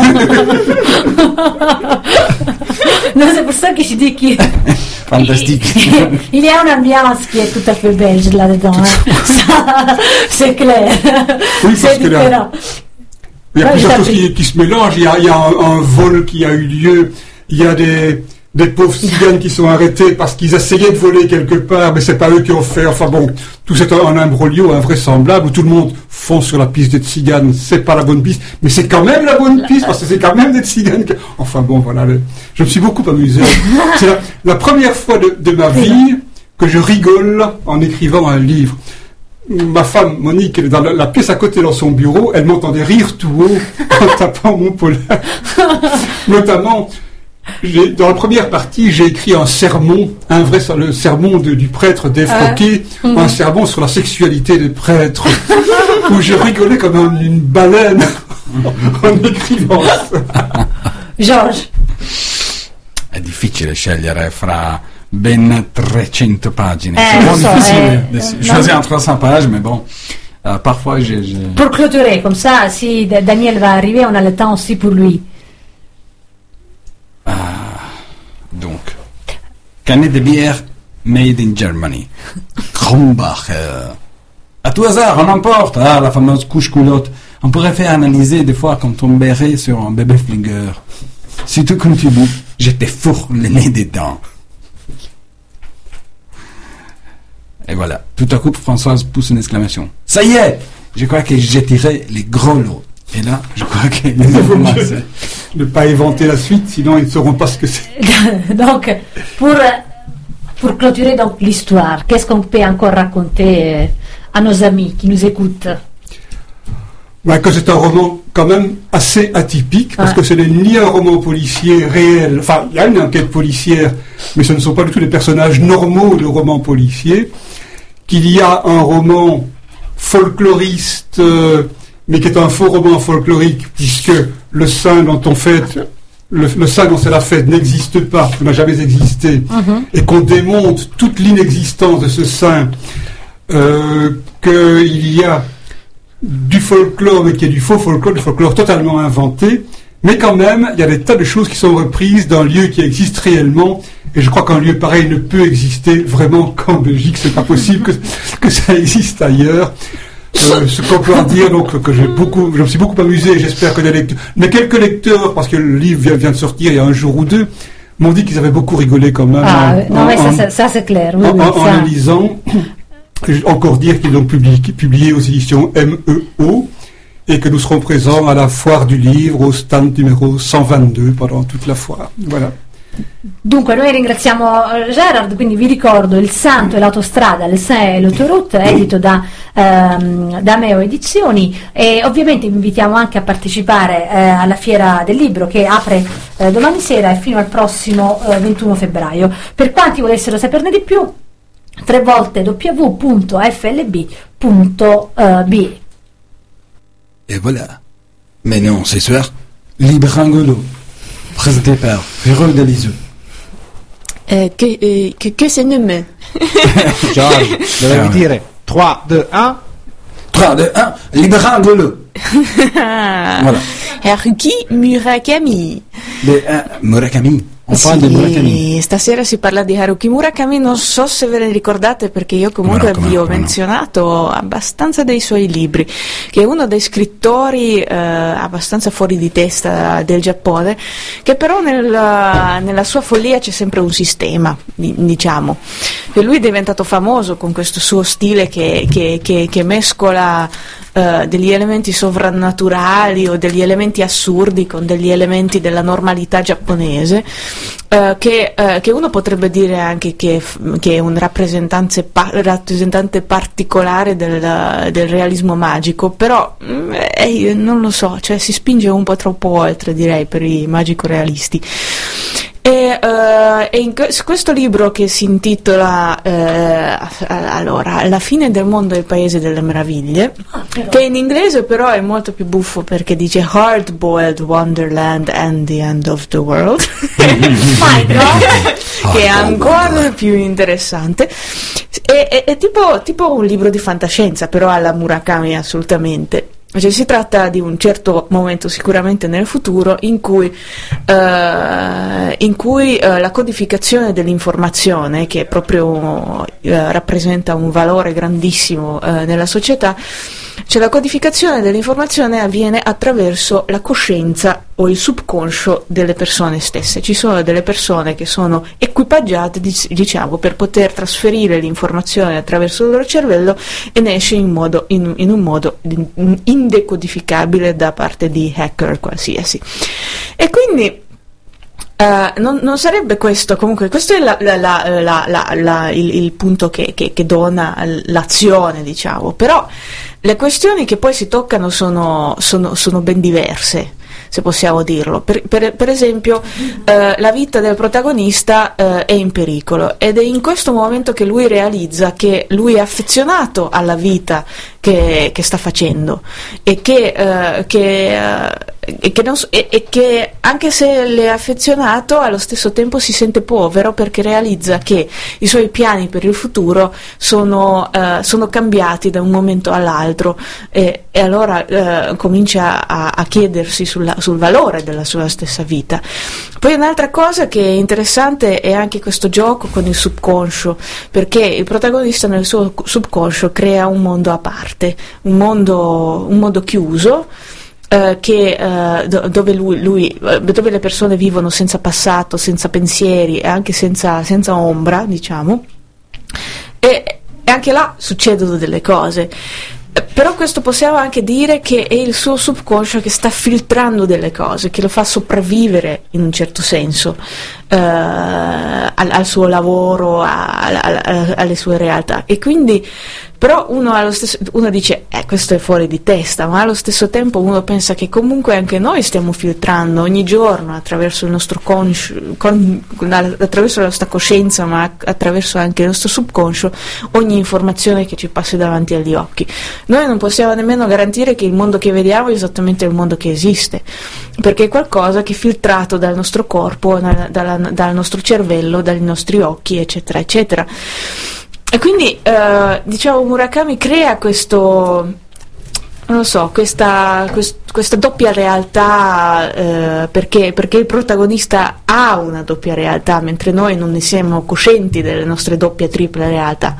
Non, c'est pour ça que je dis qu'il fantastique. Il y a une ambiance qui est tout à fait belge là-dedans. Hein. Ça, c'est clair. Oui, c'est différent. Là, il y a ouais, plusieurs choses qui, qui se mélangent. Il y a, il y a un, un vol qui a eu lieu. Il y a des, des pauvres ciganes qui sont arrêtés parce qu'ils essayaient de voler quelque part, mais c'est pas eux qui ont fait. Enfin bon, tout c'est un, un imbroglio invraisemblable où tout le monde fonce sur la piste des tziganes. C'est pas la bonne piste, mais c'est quand même la bonne piste parce que c'est quand même des tziganes. Que... Enfin bon, voilà. Le... Je me suis beaucoup amusé. C'est la, la première fois de, de ma vie que je rigole en écrivant un livre. Ma femme, Monique, elle est dans la, la pièce à côté dans son bureau. Elle m'entendait rire tout haut en tapant mon polar. Notamment, j'ai, dans la première partie, j'ai écrit un sermon, un vrai le sermon de, du prêtre défroqué, ah. un sermon sur la sexualité des prêtres, où je rigolais comme un, une baleine en écrivant ça. Georges. È difficile scegliere fra ben trecento pagine. Eh, c'est bon, so, difficile eh, de choisir entre cent pages, mais bon, euh, parfois j'ai, j'ai... Pour clôturer, comme ça, si Daniel va arriver, on a le temps aussi pour lui. Ah, donc, canette de bière made in Germany. Krombacher. À tout hasard, on emporte. Ah, la fameuse couche-culotte. On pourrait faire analyser des fois quand on tomberait sur un bébé flingueur. Si tu continues, je te fourre le nez dedans. Et voilà. Tout à coup, Françoise pousse une exclamation. Ça y est! Je crois que j'ai tiré les gros lots. Et là, je crois qu'il les a commencé. Ne pas inventer la suite, sinon ils ne sauront pas ce que c'est. Donc, pour, pour clôturer donc l'histoire, qu'est-ce qu'on peut encore raconter à nos amis qui nous écoutent? Ouais, que c'est un roman quand même assez atypique, parce ah. que ce n'est ni un roman policier réel, enfin il y a une enquête policière, mais ce ne sont pas du tout les personnages normaux de romans policiers, qu'il y a un roman folkloriste, euh, mais qui est un faux roman folklorique, puisque le saint dont on fête, le, le saint dont c'est la fête n'existe pas, n'a jamais existé, mm-hmm. et qu'on démonte toute l'inexistence de ce saint, euh, qu'il y a du folklore, mais qui est du faux folklore, du folklore totalement inventé, mais quand même, il y a des tas de choses qui sont reprises d'un lieu qui existe réellement, et je crois qu'un lieu pareil ne peut exister vraiment qu'en Belgique, c'est pas possible que, que ça existe ailleurs. Euh, ce qu'on peut en dire, donc, que j'ai beaucoup, je me suis beaucoup amusé, j'espère que les lecteurs, mais quelques lecteurs, parce que le livre vient, vient de sortir il y a un jour ou deux, m'ont dit qu'ils avaient beaucoup rigolé quand même. Ah, en, non, en, mais ça, ça, ça c'est clair. Oui, en, oui, en, ça. en le lisant. Encore dire qu'ils ont publié, publié aux éditions M E O et que nous serons présents à la foire du livre au stand numéro cent vingt-deux pendant toute la foire. Voilà. Dunque noi ringraziamo Gerard, quindi vi ricordo Il Santo e l'autostrada, le Saint e l'autoroute, edito da, ehm, da Meo Edizioni, e ovviamente vi invitiamo anche a partecipare eh, alla Fiera del Libro che apre eh, domani sera e fino al prossimo eh, ventuno febbraio. Per quanti volessero saperne di più, tre volte w w w punto f l b punto b e. Et voilà. Mais non, ce soir, Librangolo, présenté par Véronique Deliseux. Euh, que, euh, que, que c'est nommé. Georges, dovevi dire trois, deux, un. trois, deux, un, Librangolo. Voilà. Haruki Murakami. De, uh, Murakami. On sì, parla di Murakami. Stasera si parla di Haruki Murakami, non so se ve ne ricordate perché io comunque no, vi ho no, menzionato no. abbastanza dei suoi libri, che è uno dei scrittori eh, abbastanza fuori di testa del Giappone, che però nella, nella sua follia c'è sempre un sistema, diciamo. E lui è diventato famoso con questo suo stile che, che, che, che mescola Uh, degli elementi sovrannaturali o degli elementi assurdi con degli elementi della normalità giapponese, uh, che, uh, che uno potrebbe dire anche che, che è un rappresentante, pa- rappresentante particolare del, del realismo magico, però eh, non lo so, cioè si spinge un po' troppo oltre, direi, per i magico-realisti. E, uh, e in questo libro che si intitola uh, allora La fine del mondo e il paese delle meraviglie, ah, che in inglese però è molto più buffo perché dice Hard Boiled Wonderland and the End of the World che è ancora più interessante. È, è, è tipo, tipo un libro di fantascienza, però alla Murakami assolutamente. Cioè, si tratta di un certo momento sicuramente nel futuro in cui, eh, in cui eh, la codificazione dell'informazione, che proprio eh, rappresenta un valore grandissimo eh, nella società, cioè la codificazione dell'informazione avviene attraverso la coscienza o il subconscio delle persone stesse. Ci sono delle persone che sono equipaggiate, diciamo, per poter trasferire l'informazione attraverso il loro cervello e ne esce in, modo, in, in un modo indecodificabile da parte di hacker qualsiasi. E quindi Uh, non, non sarebbe questo, comunque questo è la, la, la, la, la, la, il, il punto che, che, che dona l'azione, diciamo, però le questioni che poi si toccano sono, sono, sono ben diverse, se possiamo dirlo. Per, per, per esempio uh, la vita del protagonista uh, è in pericolo ed è in questo momento che lui realizza che lui è affezionato alla vita che, che sta facendo e che, uh, che uh, E che, non, e, e che anche se le è affezionato allo stesso tempo si sente povero perché realizza che i suoi piani per il futuro sono, uh, sono cambiati da un momento all'altro e, e allora uh, comincia a, a chiedersi sulla, sul valore della sua stessa vita. Poi un'altra cosa che è interessante è anche questo gioco con il subconscio, perché il protagonista nel suo subconscio crea un mondo a parte, un mondo, un mondo chiuso, Uh, che, uh, do, dove, lui, lui, uh, dove le persone vivono senza passato, senza pensieri e anche senza, senza ombra, diciamo, e, e anche là succedono delle cose. Però questo possiamo anche dire che è il suo subconscio che sta filtrando delle cose, che lo fa sopravvivere in un certo senso eh, al, al suo lavoro, a, a, a, alle sue realtà. E quindi però uno, allo stesso, uno dice eh, questo è fuori di testa, ma allo stesso tempo uno pensa che comunque anche noi stiamo filtrando ogni giorno attraverso il nostro conscio, con, attraverso la nostra coscienza, ma attraverso anche il nostro subconscio, ogni informazione che ci passi davanti agli occhi. Noi non possiamo nemmeno garantire che il mondo che vediamo è esattamente il mondo che esiste, perché è qualcosa che è filtrato dal nostro corpo, dal, dalla, dal nostro cervello, dai nostri occhi, eccetera, eccetera. E quindi, eh, diciamo, Murakami crea questo, non lo so, questa, quest, questa doppia realtà, eh, perché, perché il protagonista ha una doppia realtà, mentre noi non ne siamo coscienti delle nostre doppie e triple realtà.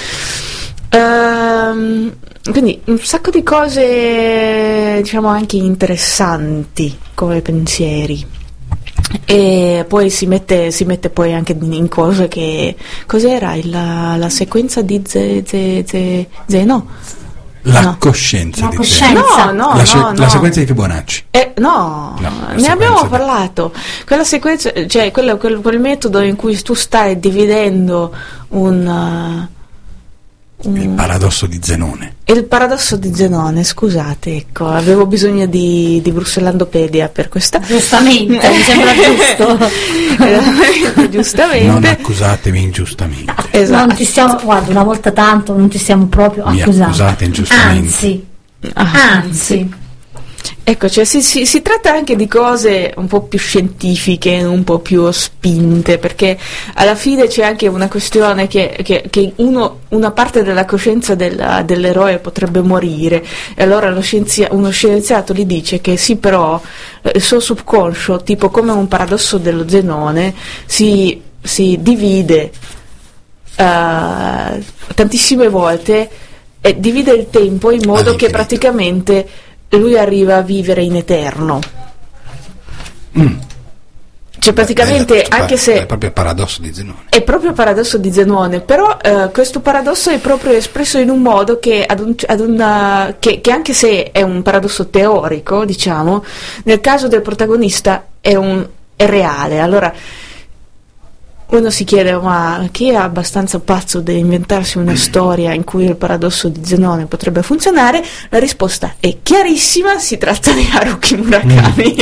Ehm, quindi un sacco di cose, diciamo, anche interessanti come pensieri. E poi si mette, si mette poi anche in cose che cos'era il, la, la sequenza di ze, ze, ze, Zeno? La no. coscienza la di coscienza. No, no, la, se- no, no. la sequenza di Fibonacci. Eh, no, No, ne la abbiamo sequenza di- parlato. Quella sequenza, cioè quello, quel, quel metodo in cui tu stai dividendo un, uh, un Il paradosso di Zenone. il paradosso di Zenone, scusate, ecco, avevo bisogno di, di Brussellandopedia per questa. Giustamente, mi sembra giusto. Non Giustamente. accusatemi ingiustamente. Esatto. Non ti stiamo, guarda, una volta tanto non ti stiamo proprio Mi accusando. accusate ingiustamente. Anzi, Ah, anzi. Ecco, cioè si, si, si tratta anche di cose un po' più scientifiche, un po' più spinte, perché alla fine c'è anche una questione che, che, che uno, una parte della coscienza della, dell'eroe potrebbe morire, e allora lo scienzia, uno scienziato gli dice che sì, però il suo subconscio, tipo come un paradosso dello Zenone, si, si divide uh, tantissime volte e divide il tempo in modo che All'infinito. praticamente lui arriva a vivere in eterno. Mm. Cioè praticamente, Beh, anche se è proprio il paradosso di Zenone. è proprio il paradosso di Zenone, però eh, questo paradosso è proprio espresso in un modo che, ad un, ad una, che, che anche se è un paradosso teorico, diciamo, nel caso del protagonista è, un, è reale. Allora uno si chiede, ma chi è abbastanza pazzo da inventarsi una storia in cui il paradosso di Zenone potrebbe funzionare? La risposta è chiarissima, si tratta di Haruki Murakami.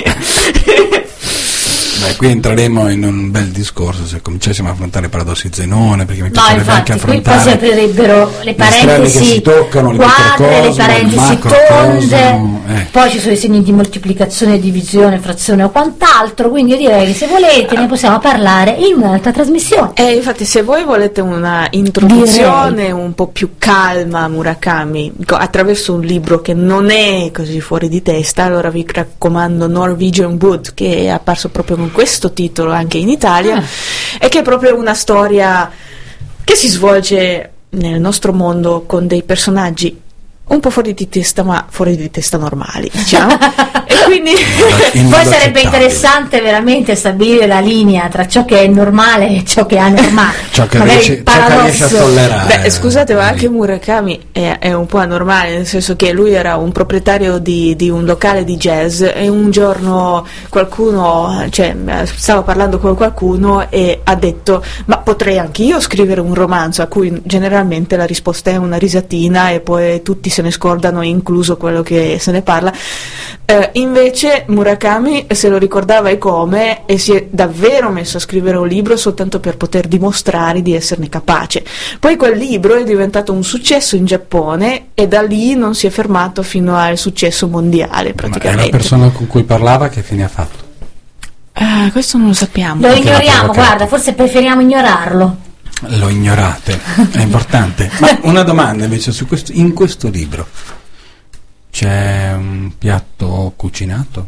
Beh, qui entreremo in un bel discorso se cominciassimo a affrontare i paradossi di Zenone, perché mi No, piacerebbe anche infatti, qui poi si affrontare aprirebbero le le strade parentesi che si toccano, il quadre, le microcosmo, parentesi il macrocosmo, tonde, eh. poi ci sono i segni di moltiplicazione, divisione, frazione o quant'altro, quindi io direi che se volete ne possiamo parlare in un'altra trasmissione. E infatti, se voi volete una introduzione un po' più calma a Murakami co- attraverso un libro che non è così fuori di testa, allora vi raccomando Norwegian Wood, che è apparso proprio con questo titolo anche in Italia, Ah. e che è proprio una storia che si svolge nel nostro mondo con dei personaggi un po' fuori di testa, ma fuori di testa normali, diciamo. E quindi in Poi modo sarebbe accettabile. interessante veramente stabilire la linea tra ciò che è normale e ciò che è anormale. Ciò che Magari riesce, il ciò che riesce a paradosso- tollerare. Beh, scusate, ma Lì. anche Murakami è, è un po' anormale, nel senso che lui era un proprietario di, di un locale di jazz e un giorno qualcuno, cioè stava parlando con qualcuno e ha detto: ma potrei anche io scrivere un romanzo, a cui generalmente la risposta è una risatina e poi tutti se ne scordano, incluso quello che se ne parla. Eh, invece Murakami se lo ricordava e come, e si è davvero messo a scrivere un libro soltanto per poter dimostrare di esserne capace. Poi quel libro è diventato un successo in Giappone e da lì non si è fermato fino al successo mondiale Ma è la praticamente. persona con cui parlava che fine ha fatto? Ah, questo non lo sappiamo. Lo Perché l'ha ignoriamo, provocato? guarda, forse preferiamo ignorarlo. Lo ignorate, è importante. Ma una domanda invece su questo, in questo libro c'è un piatto cucinato?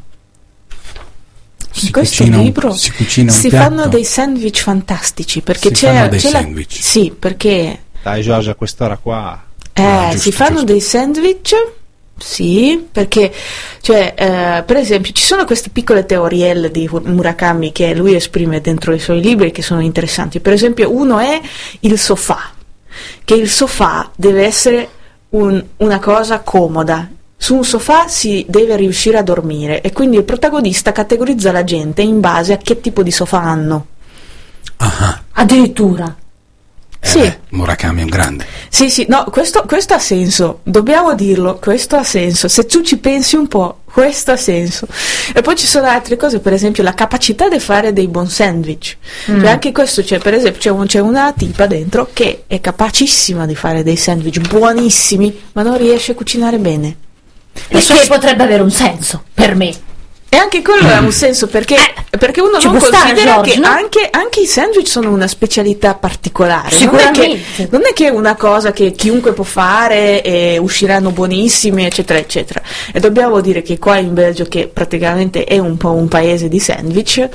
Si In questo cucina un- libro si cucina un si piatto? fanno dei sandwich fantastici, perché Si c'è, fanno dei c'è la- sandwich. sì, perché Dai Giorgio, a quest'ora qua. Eh, Ah, giusto, si fanno giusto. dei sandwich, sì, perché, cioè, eh, per esempio, ci sono queste piccole teorielle di Murakami che lui esprime dentro i suoi libri che sono interessanti. Per esempio, uno è il sofà, che il sofà deve essere un- una cosa comoda. Su un sofà si deve riuscire a dormire e quindi il protagonista categorizza la gente in base a che tipo di sofà hanno. Ah, Addirittura. eh Sì. beh, Murakami è un grande. Sì, sì, no, questo, questo ha senso, dobbiamo dirlo, questo ha senso, se tu ci pensi un po', questo ha senso. E poi ci sono altre cose, per esempio la capacità di fare dei buon sandwich, Mm. cioè anche questo, c'è, per esempio c'è, un- c'è una tipa dentro che è capacissima di fare dei sandwich buonissimi, ma non riesce a cucinare bene. La Il sua- che potrebbe avere un senso per me. E anche quello ha un senso perché, Eh, perché uno ci non può stare, considera George, che no? anche, anche i sandwich sono una specialità particolare. Non è, Sicuramente. che, non è che è una cosa che chiunque può fare e usciranno buonissimi, eccetera, eccetera. E dobbiamo dire che qua in Belgio, che praticamente è un po' un paese di sandwich,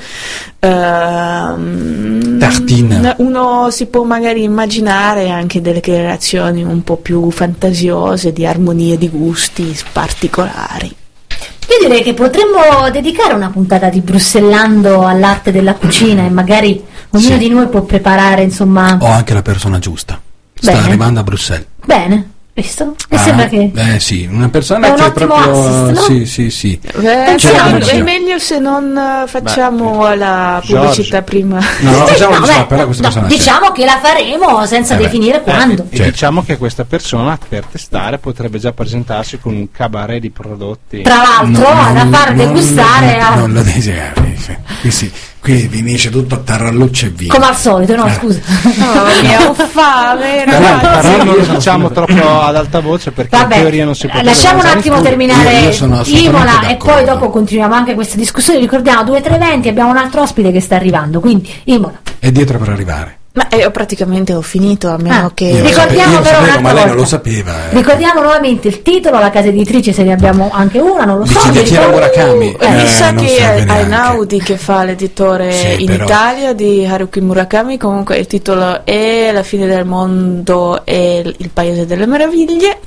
ehm, Tartine. uno si può magari immaginare anche delle creazioni un po' più fantasiose, di armonie di gusti particolari. Io direi che potremmo dedicare una puntata di Brussellando all'arte della cucina e magari ognuno Sì. di noi può preparare, insomma. Ho anche la persona giusta. Sta Bene. arrivando a Bruxelles. Bene, visto? E Ah, sembra che. Eh sì, una persona È un che è ottimo proprio. assist, no? Sì, sì, sì. Eh, Pensiamo, è sì. meglio se non eh, facciamo la George. pubblicità prima. No, no, facciamo No, diciamo, beh, però questa no, persona c'è. diciamo che la faremo senza Eh beh. definire quando. E Certo. diciamo che questa persona per testare potrebbe già presentarsi con un cabaret di prodotti. Tra l'altro, No, da non- far non- degustare non, a- non lo desideri. Qui, sì, qui finisce tutto a tarallucce e via. come al solito, no? Eh. Scusa. Oh, mia, ho fame, Però, ragazzi. però non lo diciamo troppo ad alta voce perché in Vabbè, teoria non si può lasciamo un mangiare in attimo studio. terminare Io- io sono assolutamente Imola e d'accordo. poi dopo continuiamo anche questa discussione. Ricordiamo due tre eventi, abbiamo un altro ospite che sta arrivando, quindi Imola. È dietro per arrivare. Ma eh, io praticamente ho finito, a meno Ah, che... Io lo ricordiamo sape- io lo però sapevo, un'altra ma lei non volta. lo sapeva. eh. Ricordiamo nuovamente il titolo, la casa editrice, se ne abbiamo anche una, non lo so. Dici mi di chi era ricordo- Murakami? Eh, Eh, mi sa non che serve è neanche. Einaudi che fa l'editore Sì, in però- Italia di Haruki Murakami. Comunque il titolo è La fine del mondo e il paese delle meraviglie.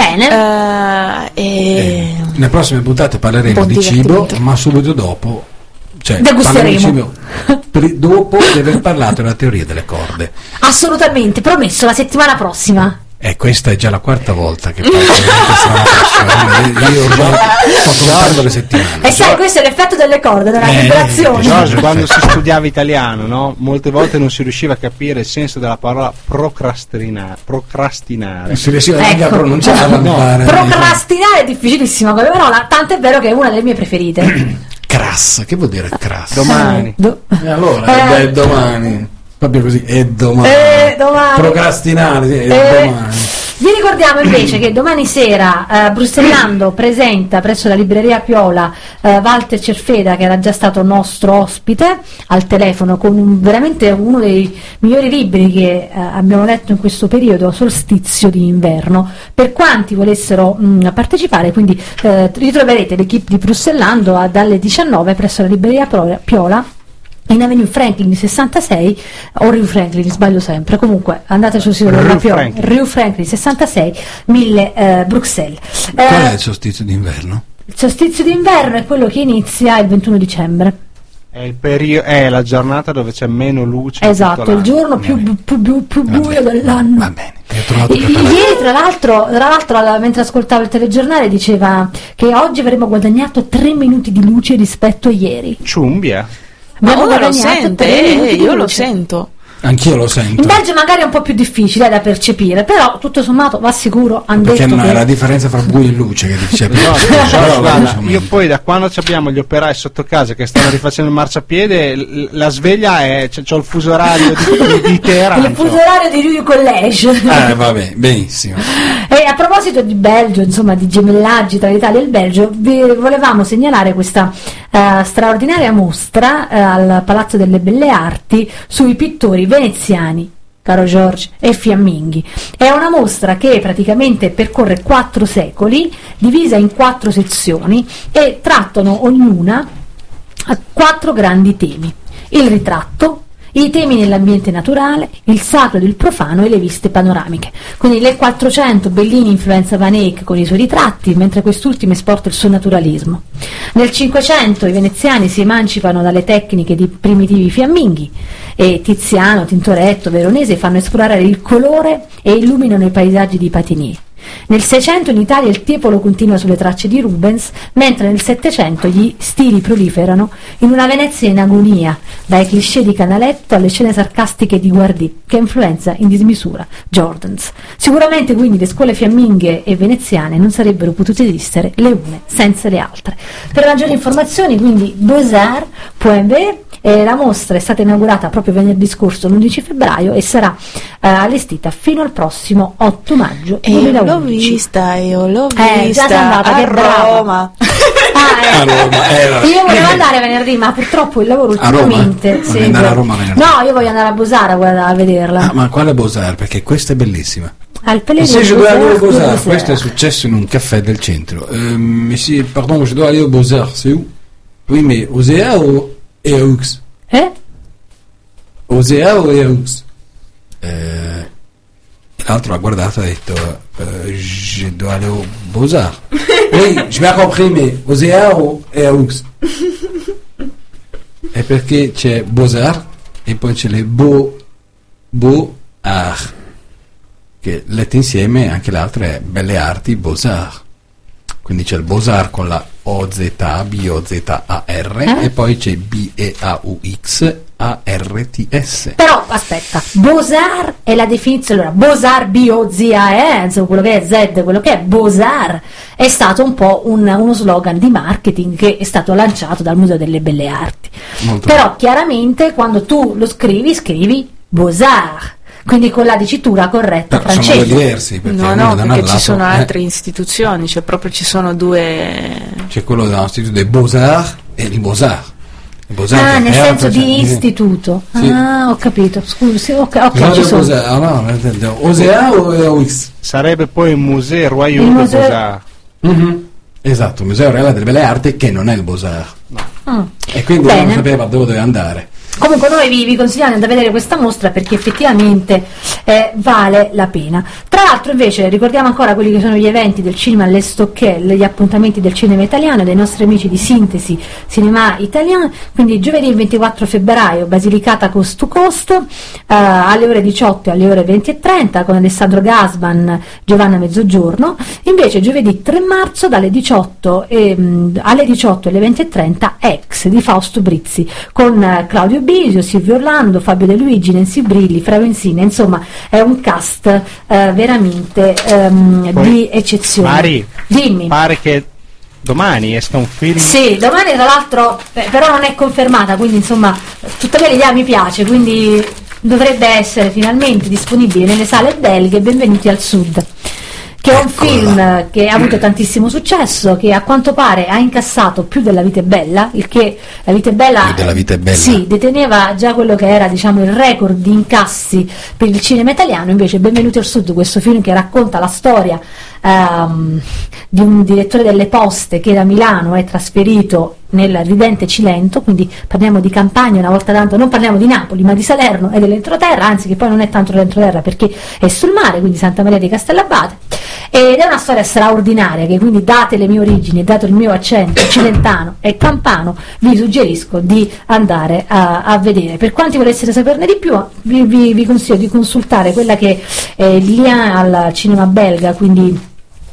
Bene. Eh, e... Eh, nelle prossime puntate parleremo Buon di cibo, divertimento. ma subito dopo. Cioè, Degusteremo. parleremo di cibo per- dopo di aver parlato della teoria delle corde. Assolutamente, promesso, la settimana prossima. E questa è già la quarta volta che parlo di questa cosa. Io ormai sto contando le settimane. E sai, questo è l'effetto delle corde, della Eh, vibrazione. Giorgio, quando si studiava italiano, no? Molte volte non si riusciva a capire il senso della parola procrastinare. procrastinare. Non si riusciva neanche a Ecco. pronunciarla. mi pare. Procrastinare è difficilissima come parola, tanto è vero che è una delle mie preferite. Crass, che vuol dire crass? Domani. Do- E allora, Eh. è domani. Proprio così, è domani. Eh, domani. Procrastinare, sì, è Eh, domani. Vi ricordiamo invece che domani sera eh, Brussellando presenta presso la libreria Piola eh, Walter Cerfeda, che era già stato nostro ospite al telefono, con un- veramente uno dei migliori libri che eh, abbiamo letto in questo periodo, Solstizio di inverno. Per quanti volessero mh, partecipare, quindi eh, ritroverete l'equipe di Brussellando a- dalle diciannove presso la libreria Pro- Piola in Avenue Franklin sessantasei o Rue Franklin, sbaglio sempre, comunque andate sul sito Rue della Piola, Franklin. Rue Franklin sessantasei mille eh, Bruxelles. Qual è Eh, il solstizio d'inverno? il solstizio d'inverno è quello che inizia il ventuno dicembre. È, il perio- è la giornata dove c'è meno luce. in Esatto, tutto il l'anno. giorno più, bu- più, bu- più Va buio bene, dell'anno. Va bene, mi ho trovato I- preparato. Ieri tra l'altro, tra l'altro alla- mentre ascoltavo il telegiornale diceva che oggi avremmo guadagnato tre minuti di luce rispetto a ieri. Ciumbia. Ma Abbiamo uno lo guadagnato sente, tre minuti eh, di io lo luce. sento. Anch'io lo sento. In Belgio magari è un po' più difficile da percepire, però tutto sommato va sicuro, hanno Perché detto no, che... è la differenza fra buio e luce che dice. No, Però, Giorgio, guarda, insomma, io poi da quando ci abbiamo gli operai sotto casa che stanno rifacendo il marciapiede, l- la sveglia è c'è, c'ho il fuso orario di, di, di Teheran. il fuso orario di Rio College. Eh, vabbè, benissimo. E a proposito di Belgio, insomma di gemellaggi tra l'Italia e il Belgio, vi volevamo segnalare questa eh, straordinaria mostra eh, al Palazzo delle Belle Arti sui pittori veneziani, caro George, e fiamminghi. È una mostra che praticamente percorre quattro secoli, divisa in quattro sezioni, e trattano ognuna a quattro grandi temi: il ritratto, i temi nell'ambiente naturale, il sacro ed il profano e le viste panoramiche. Quindi nel quattrocento Bellini influenza Van Eyck con i suoi ritratti, mentre quest'ultimo esporta il suo naturalismo. Nel cinquecento i veneziani si emancipano dalle tecniche di primitivi fiamminghi e Tiziano, Tintoretto, Veronese fanno esplorare il colore e illuminano i paesaggi di Patinier. Nel Seicento in Italia il tiepolo continua sulle tracce di Rubens, mentre nel Settecento gli stili proliferano in una Venezia in agonia, dai cliché di Canaletto alle scene sarcastiche di Guardì, che influenza in dismisura Jordans. Sicuramente quindi le scuole fiamminghe e veneziane non sarebbero potute esistere le une senza le altre. Per maggiori informazioni quindi beaux-arts punto be. Eh, la mostra è stata inaugurata proprio venerdì scorso, l'undici febbraio, e sarà eh, allestita fino al prossimo otto maggio duemilaundici. Io l'ho vista, io l'ho Eh, vista già sei andata, a che brava. Roma. Ah, eh. A Roma, eh, vabbè. Io volevo andare venerdì, ma purtroppo il lavoro A Roma? ultimamente Vuoi segue- andare a Roma venerdì? No, io voglio andare a Bosara a guarda- a vederla. Ah, ma quale Beaux-Arts? Perché questa è bellissima. Al Pellegrino Si, je dois aller au Beaux-Arts, Beaux-Arts. Beaux-Arts. Questo è successo in un caffè del centro. Euh, monsieur, pardon, je dois aller au Beaux-Arts, c'est où? Oui, mais aux E A o E A U X? Eh? Aux E A o E A U X? Eh, l'altro ha guardato e ha detto euh, je dois aller au Beaux-Arts. Oui, je m'ai compris, mais aux E A o E A U X? È perché c'è Beaux-Arts e poi c'è le Beaux Beaux-Arts, che lette insieme anche l'altra è Belle Arti Beaux-Arts. Quindi c'è il Beaux-Arts con la O Z A B O Z A R Eh? e poi c'è B E A U X A R T S. Però aspetta, Beaux-Arts è la definizione. Allora, Beaux-Arts B O Z A R, insomma, quello che è Z, quello che è Beaux-Arts è stato un po' un- uno slogan di marketing che è stato lanciato dal Museo delle Belle Arti. Molto Però chiaramente quando tu lo scrivi, scrivi Beaux-Arts, quindi con la dicitura corretta Però sono francese. due diversi, perché No, uno no, da un perché ci lato, sono eh, altre istituzioni, cioè proprio ci sono due... c'è quello dell'Istituto dei Beaux-Arts e il Beaux-Arts. Il Beaux-Arts Ah, è nel teatro, senso cioè, di sì. istituto. Sì. Ah, ho capito. Scusi, sì, ok, ok, Beaux-Arts ci e sono. Beaux-Arts, ah, no, no, O Z A o E A U X? Sarebbe poi il Museo Il Royaume de museo- Beaux-Arts. Mhm. Esatto, il Museo Reale delle Belle Arti che non è il Beaux-Arts. Ah. E quindi Bene. non sapeva dove doveva andare. Comunque noi vi, vi consigliamo di vedere questa mostra perché effettivamente eh, vale la pena. Tra l'altro invece ricordiamo ancora quelli che sono gli eventi del cinema alle Stocchelle, gli appuntamenti del cinema italiano dei nostri amici di Sintesi Cinema Italiano. Quindi giovedì ventiquattro febbraio Basilicata Coast to Coast eh, alle ore diciotto e alle ore venti e trenta con Alessandro Gasman, Giovanna Mezzogiorno. Invece giovedì tre marzo dalle diciotto e, mh, alle diciotto e alle venti e trenta Ex di Fausto Brizzi con eh, Claudio Bisio, Silvio Orlando, Fabio De Luigi, Nancy Brilli, Fra Ensina. Insomma è un cast eh, veramente ehm, Poi, di eccezione. Mari, Dimmi. pare che domani esca un film. Sì, domani tra l'altro, eh, però non è confermata, quindi insomma, tuttavia l'idea mi piace, quindi dovrebbe essere finalmente disponibile nelle sale belghe. Benvenuti al Sud, che è un Eccola. film che ha avuto tantissimo successo, che a quanto pare ha incassato più della Vita è Bella, il che La Vita è Bella, Più della Vita è Bella. sì, deteneva già quello che era, diciamo, il record di incassi per il cinema italiano. Invece Benvenuti al Sud, questo film che racconta la storia ehm, di un direttore delle poste che da Milano è trasferito nel ridente Cilento, quindi parliamo di campagna una volta tanto, non parliamo di Napoli ma di Salerno e dell'entroterra, anzi che poi non è tanto l'entroterra perché è sul mare, quindi Santa Maria di Castellabate, ed è una storia straordinaria che quindi, date le mie origini e dato il mio accento cilentano e campano, vi suggerisco di andare a, a vedere. Per quanti volessero saperne di più vi, vi, vi consiglio di consultare quella che è il lien al cinema belga, quindi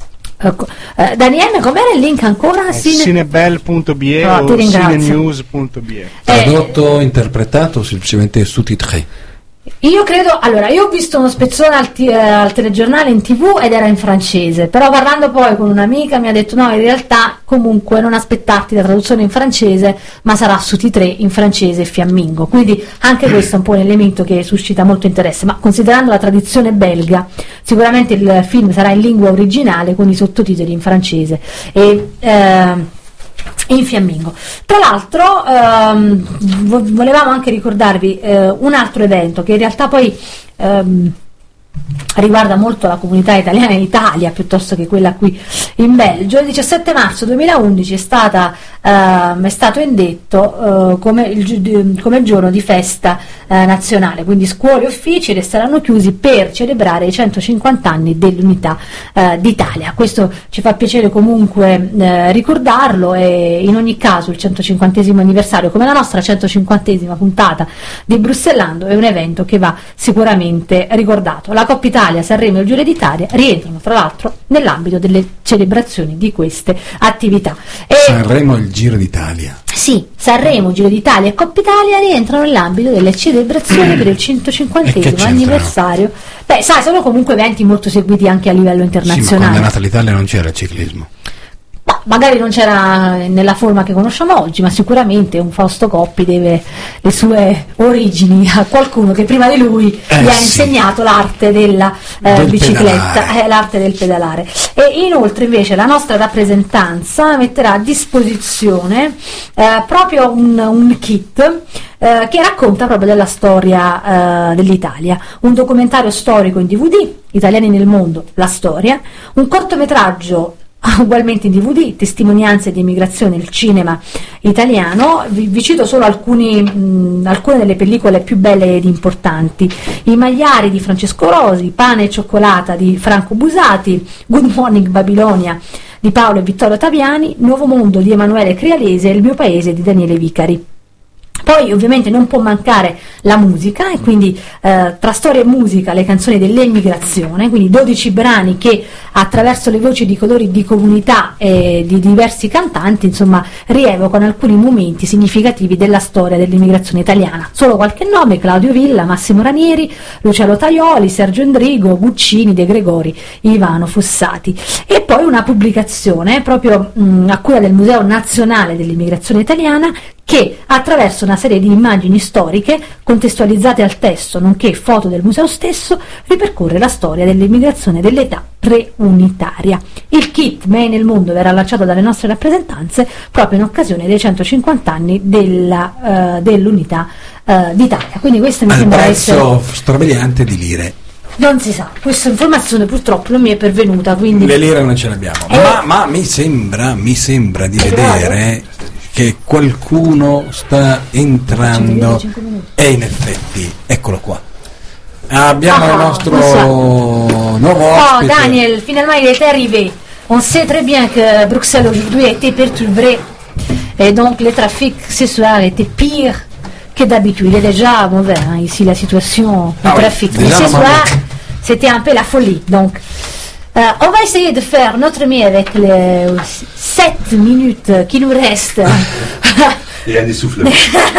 ecco. eh, Daniele, com'era il link ancora? Cine- Cinebel punto b e No, ti o ringrazio. cinenews punto b e. Eh, Tradotto, interpretato o semplicemente sous-titré? Io credo, allora, io ho visto uno spezzone al, ti- eh, al telegiornale in tv ed era in francese, però parlando poi con un'amica mi ha detto no, in realtà comunque non aspettarti la traduzione in francese, ma sarà su T tre in francese e fiammingo, quindi anche questo è un po' un elemento che suscita molto interesse, ma considerando la tradizione belga, sicuramente il film sarà in lingua originale con i sottotitoli in francese e eh, in fiammingo. Tra l'altro ehm, vo- volevamo anche ricordarvi eh, un altro evento che in realtà poi ehm, riguarda molto la comunità italiana in Italia piuttosto che quella qui in Belgio. Il diciassette marzo duemilaundici è, stata, ehm, è stato indetto eh, come, il, gi- come il giorno di festa eh, nazionale, quindi scuole e uffici resteranno chiusi per celebrare i centocinquanta anni dell'unità eh, d'Italia. Questo ci fa piacere comunque eh, ricordarlo, e in ogni caso il centocinquantesimo anniversario, come la nostra centocinquantesima puntata di Bruxellando, è un evento che va sicuramente ricordato. La Coppa Italia, Sanremo e il Giro d'Italia rientrano tra l'altro nell'ambito delle celebrazioni di queste attività. E Sanremo e il Giro d'Italia. Sì, Sanremo, Giro d'Italia e Coppa Italia rientrano nell'ambito delle celebrazioni per il centocinquantesimo anniversario. Beh, sai, sono comunque eventi molto seguiti anche a livello internazionale. Sì, ma quando è nata l'Italia non c'era ciclismo. Ma magari non c'era nella forma che conosciamo oggi, ma sicuramente un Fausto Coppi deve le sue origini a qualcuno che prima di lui eh, gli ha sì. insegnato l'arte della eh, Del bicicletta, eh, l'arte del pedalare. E inoltre invece la nostra rappresentanza metterà a disposizione eh, proprio un, un kit eh, che racconta proprio della storia eh, dell'Italia, un documentario storico in D V D, Italiani nel mondo, la storia, un cortometraggio ugualmente in D V D, testimonianze di emigrazione nel cinema italiano. Vi, vi cito solo alcuni, mh, alcune delle pellicole più belle ed importanti: I Magliari di Francesco Rosi, Pane e cioccolata di Franco Busati, Good Morning Babilonia di Paolo e Vittorio Taviani, Nuovo Mondo di Emanuele Crialese e Il mio paese di Daniele Vicari. Poi ovviamente non può mancare la musica, e quindi eh, tra storia e musica le canzoni dell'emigrazione, quindi dodici brani che attraverso le voci di colori di comunità e di diversi cantanti, insomma, rievocano alcuni momenti significativi della storia dell'immigrazione italiana. Solo qualche nome: Claudio Villa, Massimo Ranieri, Luciano Taioli, Sergio Endrigo, Guccini, De Gregori, Ivano Fossati. E poi una pubblicazione proprio mh, a cura del Museo Nazionale dell'Immigrazione Italiana, che attraverso una serie di immagini storiche contestualizzate al testo, nonché foto del museo stesso, ripercorre la storia dell'immigrazione dell'età preunitaria. Il kit Made nel Mondo verrà lanciato dalle nostre rappresentanze proprio in occasione dei centocinquanta anni della, uh, dell'unità uh, d'Italia. Quindi questo mi al sembra prezzo essere... strabiliante di lire. Non si sa, questa informazione purtroppo non mi è pervenuta, quindi... Le lire non ce l'abbiamo, Eh. ma, ma mi sembra, mi sembra di vedere che qualcuno sta entrando e in effetti, eccolo qua. Abbiamo Ah, il nostro bonsoir. nuovo Oh ospite. Daniel, finalement il est arrivé. On sait très bien que Bruxelles aujourd'hui a été perturbée et donc le trafic ce soir était pire que d'habitude. Il est déjà mauvais hein, ici la situation du Ah oui, trafic. Mais déjà ce soir mauvais. c'était un peu la folie. Donc euh, on va essayer de faire notre mieux avec les sept minutes qui nous restent. Et un essoufflement.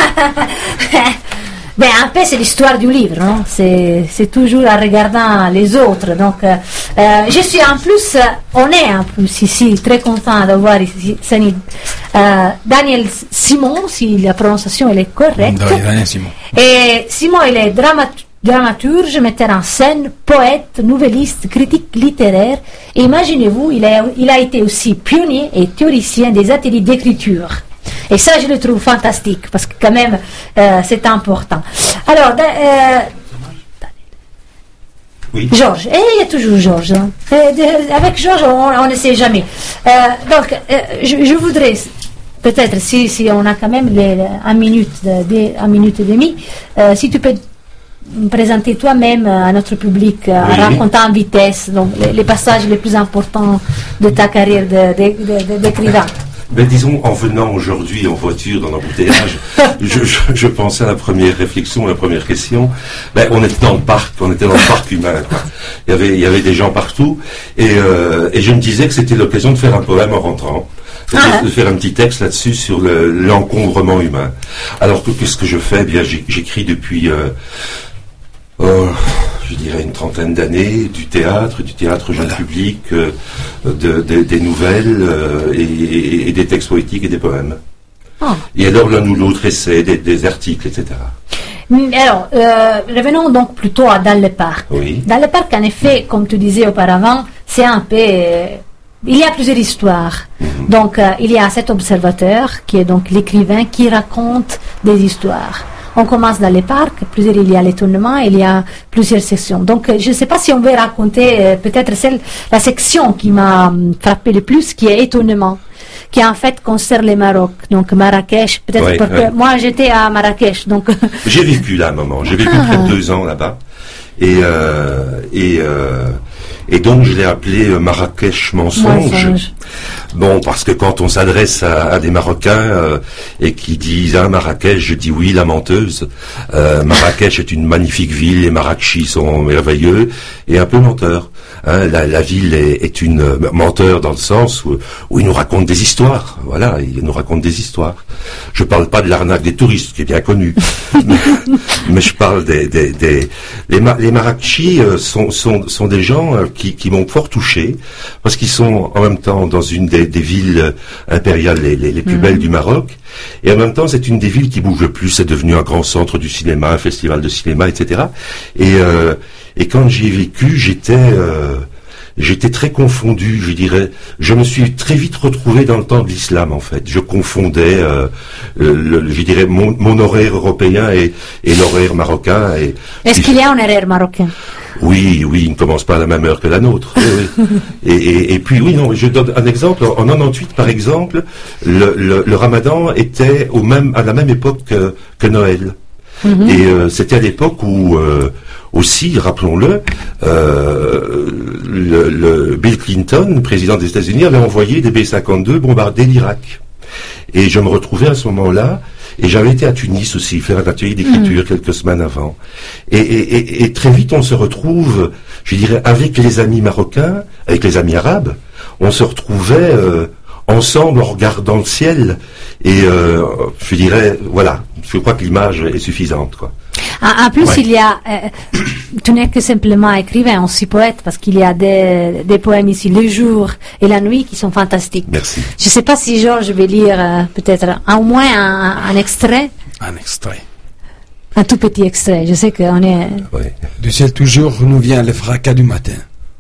Ben, un peu c'est l'histoire du livre, non? C'est, c'est toujours en regardant les autres. Donc, euh, je suis en plus, on est en plus ici très content d'avoir ici Sani, euh, Daniel Simon, si la prononciation elle est correcte. Dai, Daniel Simon. Et Simon, il est dramat- dramaturge, metteur en scène, poète, nouvelliste, critique littéraire. Et imaginez-vous, il a, il a été aussi pionnier et théoricien des ateliers d'écriture. Et ça, je le trouve fantastique, parce que quand même, euh, c'est important. Alors, euh, Oui. Georges, et il y a toujours Georges. Hein. Euh, de, avec Georges, on, on ne sait jamais. Euh, donc, euh, je, je voudrais, peut-être, si, si on a quand même les, les, un minute, de, de, un minute et demie, euh, si tu peux présenter toi-même à notre public, oui. En racontant en vitesse donc, les, les passages les plus importants de ta carrière de, de, de, de, d'écrivain. Ben, disons, en venant aujourd'hui en voiture dans l'embouteillage, je, je, je pensais à la première réflexion, la première question. Ben, on était dans le parc, on était dans le parc humain, quoi. Il y avait, il y avait des gens partout, et, euh, et je me disais que c'était l'occasion de faire un poème en rentrant, de, ah. de faire un petit texte là-dessus sur le, l'encombrement humain. Alors, qu'est-ce que je fais? Eh bien, j'écris depuis, euh, oh, je dirais une trentaine d'années, du théâtre, du théâtre jeune public, euh, de, de, des nouvelles euh, et, et, et des textes poétiques et des poèmes. Oh. Et alors l'un ou l'autre essais, des, des articles, et cetera. Alors, euh, revenons donc plutôt à Dans le parc. Oui. Dans le parc, en effet, comme tu disais auparavant, c'est un peu... Euh, il y a plusieurs histoires. Mm-hmm. Donc, euh, il y a cet observateur, qui est donc l'écrivain, qui raconte des histoires. On commence dans les parcs, plusieurs, il y a l'étonnement, il y a plusieurs sections. Donc, je ne sais pas si on veut raconter euh, peut-être celle, la section qui m'a frappé le plus, qui est étonnement, qui en fait concerne le Maroc, donc Marrakech, peut-être oui, parce oui. que moi j'étais à Marrakech, donc... J'ai vécu là un moment, j'ai vécu ah. près de deux ans là-bas, et, euh, et, euh, Et donc je l'ai appelé euh, Marrakech mensonge. Mensonge. Bon, parce que quand on s'adresse à, à des Marocains euh, et qui disent ah, Marrakech, je dis oui, la menteuse. Euh, Marrakech est une magnifique ville, les Marrakechis sont merveilleux et un peu menteur. Hein, la, la ville est, est une euh, menteur dans le sens où, où il nous raconte des histoires. Voilà, il nous raconte des histoires. Je parle pas de l'arnaque des touristes, qui est bien connue, mais, mais je parle des des, des les, Ma, les Marrakechis euh, sont, sont sont des gens euh, qui qui m'ont fort touché parce qu'ils sont en même temps dans une des, des villes impériales les, les, les plus mmh. belles du Maroc et en même temps c'est une des villes qui bouge le plus. C'est devenu un grand centre du cinéma, un festival de cinéma, et cetera. Et euh, et quand j'y ai vécu, j'étais euh, j'étais très confondu, je dirais. Je me suis très vite retrouvé dans le temps de l'islam, en fait. Je confondais, euh, le, le, je dirais, mon, mon horaire européen et, et l'horaire marocain. Et, Est-ce qu'il y a un horaire marocain? Oui, oui, il ne commence pas à la même heure que la nôtre. Oui, oui. Et, et, et puis, oui, non, je donne un exemple. En quatre-vingt-dix-huit, par exemple, le, le, le Ramadan était au même, à la même époque que, que Noël. Mm-hmm. Et euh, c'était à l'époque où euh, aussi, rappelons-le, euh, le, le Bill Clinton, président des États-Unis, avait envoyé des B cinquante-deux bombarder l'Irak. Et je me retrouvais à ce moment-là, et j'avais été à Tunis aussi, faire un atelier d'écriture mmh. quelques semaines avant. Et, et, et, et très vite, on se retrouve, je dirais, avec les amis marocains, avec les amis arabes, on se retrouvait euh, ensemble en regardant le ciel. Et euh, je dirais, voilà, je crois que l'image est suffisante, quoi. En, en plus, ouais. il y a, euh, tu n'es que simplement écrivain, aussi poète, parce qu'il y a des, des poèmes ici, le jour et la nuit, qui sont fantastiques. Merci. Je ne sais pas si Georges veut lire euh, peut-être un, au moins un, un extrait. Un extrait. Un tout petit extrait. Je sais qu'on est. Ouais. Du ciel toujours nous vient le fracas du matin.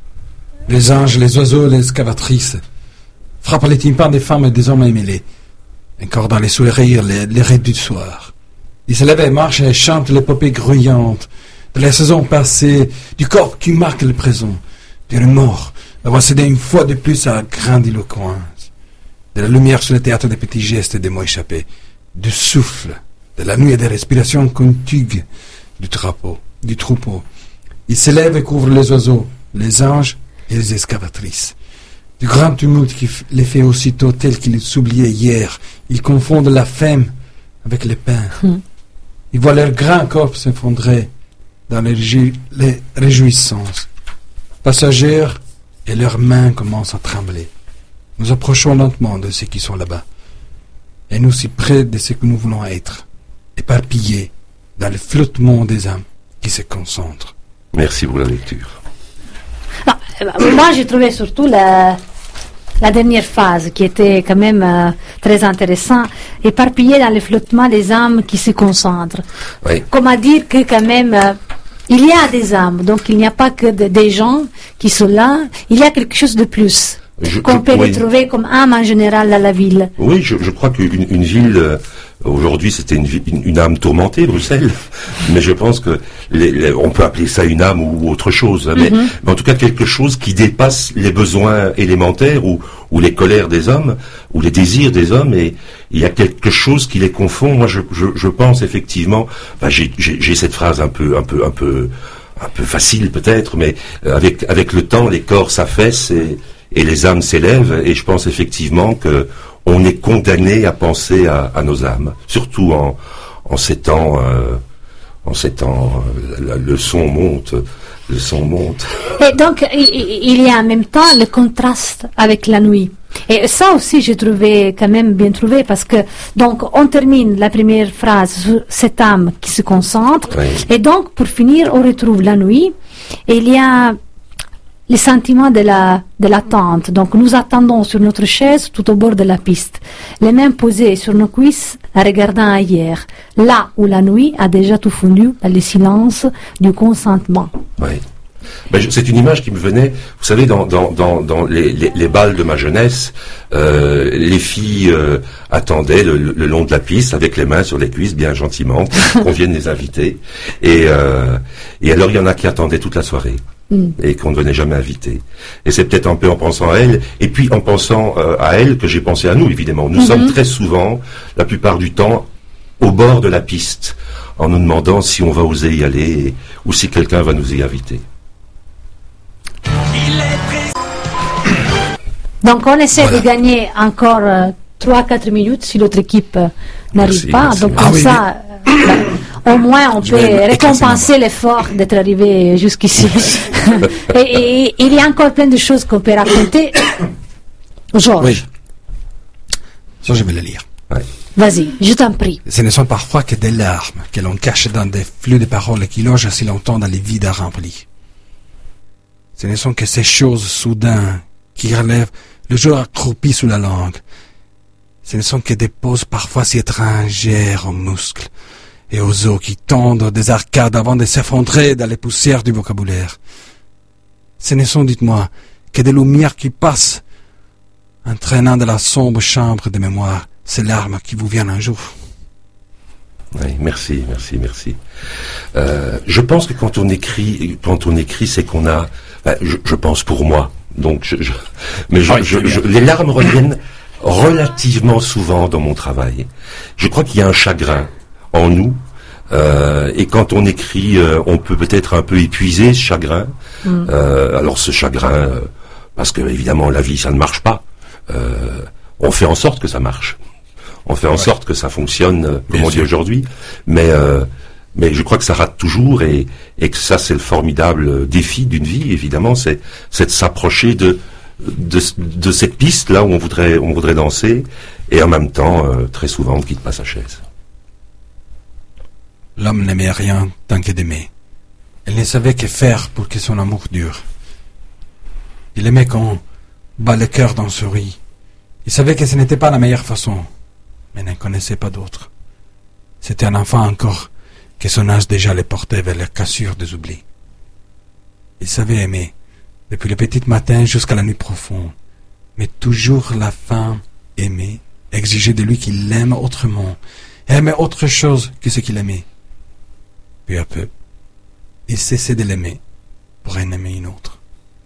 Les anges, les oiseaux, les excavatrices frappent les tympans des femmes et des hommes mêlés. Encore dans les sourires, les, les rêves du soir. Ils se lèvent et marchent et chantent l'épopée grouillante de la saison passée, du corps qui marque le présent, du remords d'avoir cédé une fois de plus à la grandiloquence, de la lumière sur le théâtre des petits gestes et des mots échappés, du souffle, de la nuit et des respirations contiguës du troupeau, du troupeau. Ils se lèvent et couvrent les oiseaux, les anges et les excavatrices. Du grand tumulte qui les fait aussitôt tels qu'ils s'oubliaient hier. Ils confondent la faim avec le pain. Mm. Ils voient leur grand corps s'effondrer dans les, réjou- les réjouissances passagères et leurs mains commencent à trembler. Nous approchons lentement de ceux qui sont là-bas et nous si près de ce que nous voulons être, éparpillés dans le flottement des âmes qui se concentrent. Merci pour la lecture. Non, euh, moi j'ai trouvé surtout la, la dernière phase qui était quand même euh, très intéressante, éparpillée dans le flottement des âmes qui se concentrent. Oui. Comment dire que quand même euh, il y a des âmes, donc il n'y a pas que de, des gens qui sont là, il y a quelque chose de plus je, qu'on je, peut oui. retrouver comme âme en général dans la ville. Oui, je, je crois qu'une une ville, euh, aujourd'hui c'était une, une, une âme tourmentée, Bruxelles, mais je pense que les, les, on peut appeler ça une âme ou autre chose, hein, mais, mm-hmm. mais en tout cas quelque chose qui dépasse les besoins élémentaires ou, ou les colères des hommes, ou les désirs des hommes, et il y a quelque chose qui les confond. Moi je, je, je pense effectivement, enfin, j'ai, j'ai, j'ai cette phrase un peu, un peu, un peu, un peu facile peut-être, mais avec, avec le temps les corps s'affaissent et et les âmes s'élèvent, et je pense effectivement que on est condamné à penser à, à nos âmes, surtout en, en ces temps, euh, en ces temps, euh, le son monte, le son monte. Et donc il, il y a en même temps le contraste avec la nuit. Et ça aussi j'ai trouvé quand même bien trouvé, parce que donc on termine la première phrase sur cette âme qui se concentre, oui. Et donc pour finir on retrouve la nuit, et il y a les sentiments de la, de l'attente. Donc, nous attendons sur notre chaise tout au bord de la piste, les mains posées sur nos cuisses, regardant ailleurs, là où la nuit a déjà tout fondu dans le silence du consentement. Oui. Ben, je, c'est une image qui me venait, vous savez, dans, dans, dans, dans les, les, les balles de ma jeunesse, euh, les filles euh, attendaient le, le long de la piste avec les mains sur les cuisses, bien gentiment, qu'on vienne les inviter. Et, euh, et alors, il y en a qui attendaient toute la soirée. Mm. Et qu'on ne venait jamais inviter. Et c'est peut-être un peu en pensant à elle, et puis en pensant euh, à elle que j'ai pensé à nous, évidemment. Nous mm-hmm. sommes très souvent, la plupart du temps, au bord de la piste, en nous demandant si on va oser y aller, ou si quelqu'un va nous y inviter. Il est Donc on essaie Voilà. de gagner encore euh, trois à quatre minutes si l'autre équipe euh, n'arrive Merci, pas. merci. Donc Ah comme oui, ça, euh, ben, au moins on Je peut vais éclater récompenser l'effort d'être arrivé jusqu'ici. et, et- et il y a encore plein de choses qu'on peut raconter. Georges, Oui. Ça, je vais le lire. vas-y, je t'en prie. Ce ne sont parfois que des larmes que l'on cache dans des flux de paroles qui logent si longtemps dans les vides remplis. Ce ne sont que ces choses soudaines qui relèvent le jour accroupi sous la langue. Ce ne sont que des pauses parfois si étrangères aux muscles et aux os qui tendent des arcades avant de s'effondrer dans les poussières du vocabulaire. Ce ne sont, dites-moi, que des lumières qui passent, entraînant de la sombre chambre de mémoire ces larmes qui vous viennent un jour. Oui, merci, merci, merci. Euh, je pense que quand on écrit, quand on écrit, c'est qu'on a, enfin, je, je pense pour moi, donc, je, je- mais je, Oui, je- très bien. je- les larmes reviennent relativement souvent dans mon travail. Je crois qu'il y a un chagrin en nous, euh, et quand on écrit, euh, on peut peut-être un peu épuiser ce chagrin. Euh, alors ce chagrin, euh, parce que évidemment la vie ça ne marche pas. Euh, on fait en sorte que ça marche. On fait en sorte que ça fonctionne, euh, comme Bien on dit sûr. aujourd'hui. Mais euh, mais je crois que ça rate toujours et, et que ça c'est le formidable défi d'une vie. Évidemment, c'est c'est de s'approcher de, de de cette piste là où on voudrait on voudrait danser et en même temps euh, très souvent on quitte pas sa chaise. L'homme n'aimait rien tant que d'aimer. Il ne savait que faire pour que son amour dure. Il aimait qu'on bat le cœur dans ce riz. Il savait que ce n'était pas la meilleure façon, mais ne connaissait pas d'autre. C'était un enfant encore, que son âge déjà le portait vers la cassure des oublis. Il savait aimer, depuis le petit matin jusqu'à la nuit profonde, mais toujours la femme aimée exigeait de lui qu'il l'aime autrement, et aimait autre chose que ce qu'il aimait. Peu à peu, il cessait de l'aimer pour en aimer une autre.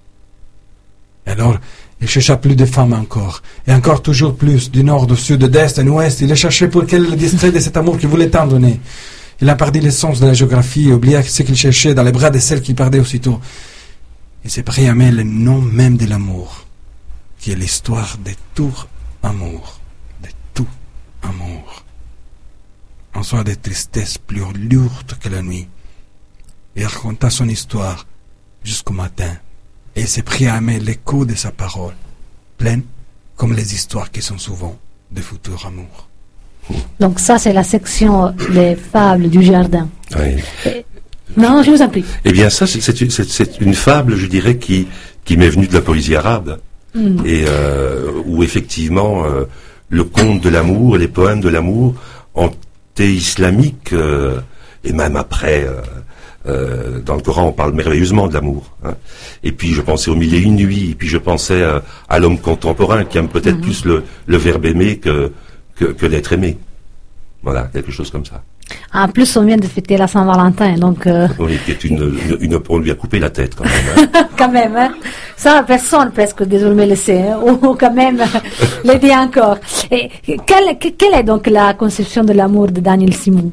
Et alors, il chercha plus de femmes encore, et encore toujours plus, du nord au sud, d'est en ouest. Il les cherchait pour qu'elle le distrait de cet amour qu'il voulait tant donner. Il a perdu le sens de la géographie et oublia ce qu'il cherchait dans les bras de celle qu'il perdait aussitôt. Il s'est pris à aimer le nom même de l'amour, qui est l'histoire de tout amour, de tout amour. Un soir de tristesse plus lourde que la nuit. Il raconta son histoire jusqu'au matin, et il s'est pris à aimer l'écho de sa parole, pleine comme les histoires qui sont souvent de futurs amours. Donc ça, c'est la section des fables du jardin. Oui. Non, je vous en prie. Eh bien, ça, c'est- c'est une, c'est- c'est une fable, je dirais, qui, qui m'est venue de la poésie arabe. Et euh, où, effectivement, euh, le conte de l'amour, les poèmes de l'amour ont été islamiques, euh, et même après, euh, euh, dans le Coran, on parle merveilleusement de l'amour. Hein. Et puis, je pensais aux mille et une nuits, et puis je pensais euh, à l'homme contemporain, qui aime peut-être plus le, le verbe aimer que, que, que l'être aimé. Voilà, quelque chose comme ça. En plus, on vient de fêter la Saint-Valentin, donc euh, Oui, qui est une, une, une- on lui a coupé la tête quand même. Hein. quand même, hein, ça, personne presque désormais le sait, hein, ou quand même le dit encore. Et quelle, que- quelle est donc la conception de l'amour de Daniel Simon?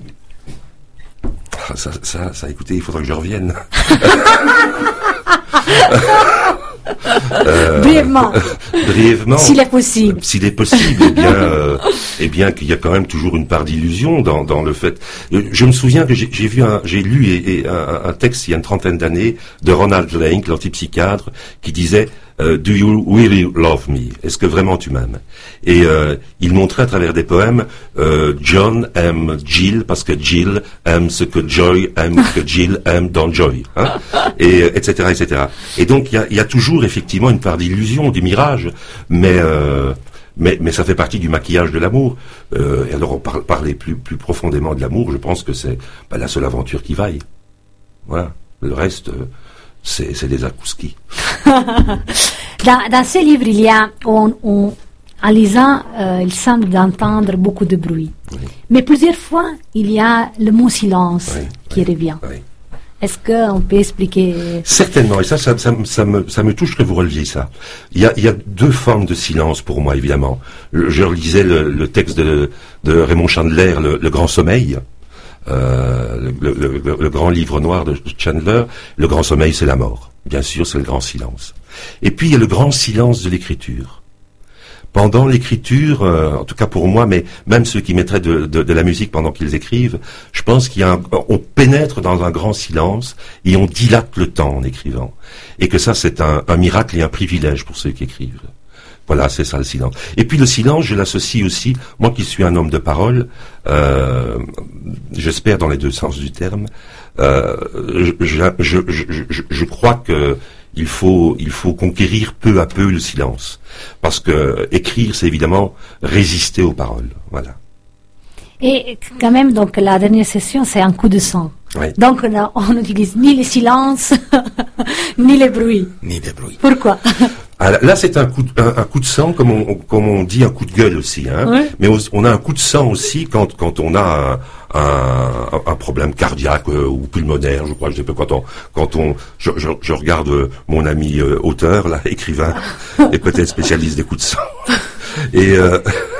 Ah, Ça, ça, ça, écoutez, il faudra que je revienne. Euh, Brièvement, Brièvement. s'il est possible. S'il est possible, eh bien, euh, eh bien qu'il y a quand même toujours une part d'illusion dans, dans le fait. Euh, Je me souviens que j'ai j'ai vu, un, j'ai lu et, et un, un texte il y a une trentaine d'années de Ronald Lane, l'antipsychiatre, qui disait euh, Do you really love me? Est-ce que vraiment tu m'aimes? Et euh, il montrait à travers des poèmes euh, John aime Jill parce que Jill aime ce que Joy aime que Jill aime dans Joy, hein, et euh, et cetera, et cetera. Et donc il y a, il y a toujours effectivement une part d'illusion, du mirage, mais euh, mais mais ça fait partie du maquillage de l'amour. Euh, et alors on parle parler plus plus profondément de l'amour, je pense que c'est bah, la seule aventure qui vaille. Voilà. Le reste, euh, c'est c'est des akouskis. Dans, dans ce livre, il y a, on, on- en lisant, euh, il semble d'entendre beaucoup de bruit. Oui. Mais plusieurs fois, il y a le mot silence Oui, qui oui. revient. Oui. Est-ce qu'on peut expliquer? Certainement, et ça, ça, ça, me- ça me, ça me touche que vous releviez ça. Il y a, il y a deux formes de silence pour moi, évidemment. Je, je relisais le, le texte de, de Raymond Chandler, le, le Grand Sommeil, euh, le, le- le- le grand livre noir de Chandler. Le Grand Sommeil, c'est la mort. Bien sûr, c'est le grand silence. Et puis, il y a le grand silence de l'écriture. pendant l'écriture, euh, en tout cas pour moi, mais même ceux qui mettraient de, de, de la musique pendant qu'ils écrivent, je pense qu'il y a un, on pénètre dans un grand silence et on dilate le temps en écrivant. Et que ça, c'est un, un miracle et un privilège pour ceux qui écrivent. Voilà, c'est ça le silence. Et puis le silence, je l'associe aussi, moi qui suis un homme de parole, euh, j'espère dans les deux sens du terme, euh, je, je, je, je, je crois que il faut, il faut conquérir peu à peu le silence. Parce que écrire, c'est évidemment résister aux paroles. Voilà. Et quand même, donc, la dernière session, c'est un coup de sang. Oui. Donc, on n'utilise ni les silences, ni les bruits. Ni des bruits. Pourquoi? Ah, là, c'est un coup, de, un, un coup de sang, comme on, comme on dit, un coup de gueule aussi. Hein. Oui. Mais on a un coup de sang aussi quand, quand on a un, un, un problème cardiaque euh, ou pulmonaire, je crois. Je sais pas quand on, quand on, je, je, je regarde mon ami euh, auteur, là, écrivain, et peut-être spécialiste des coups de sang. Et euh,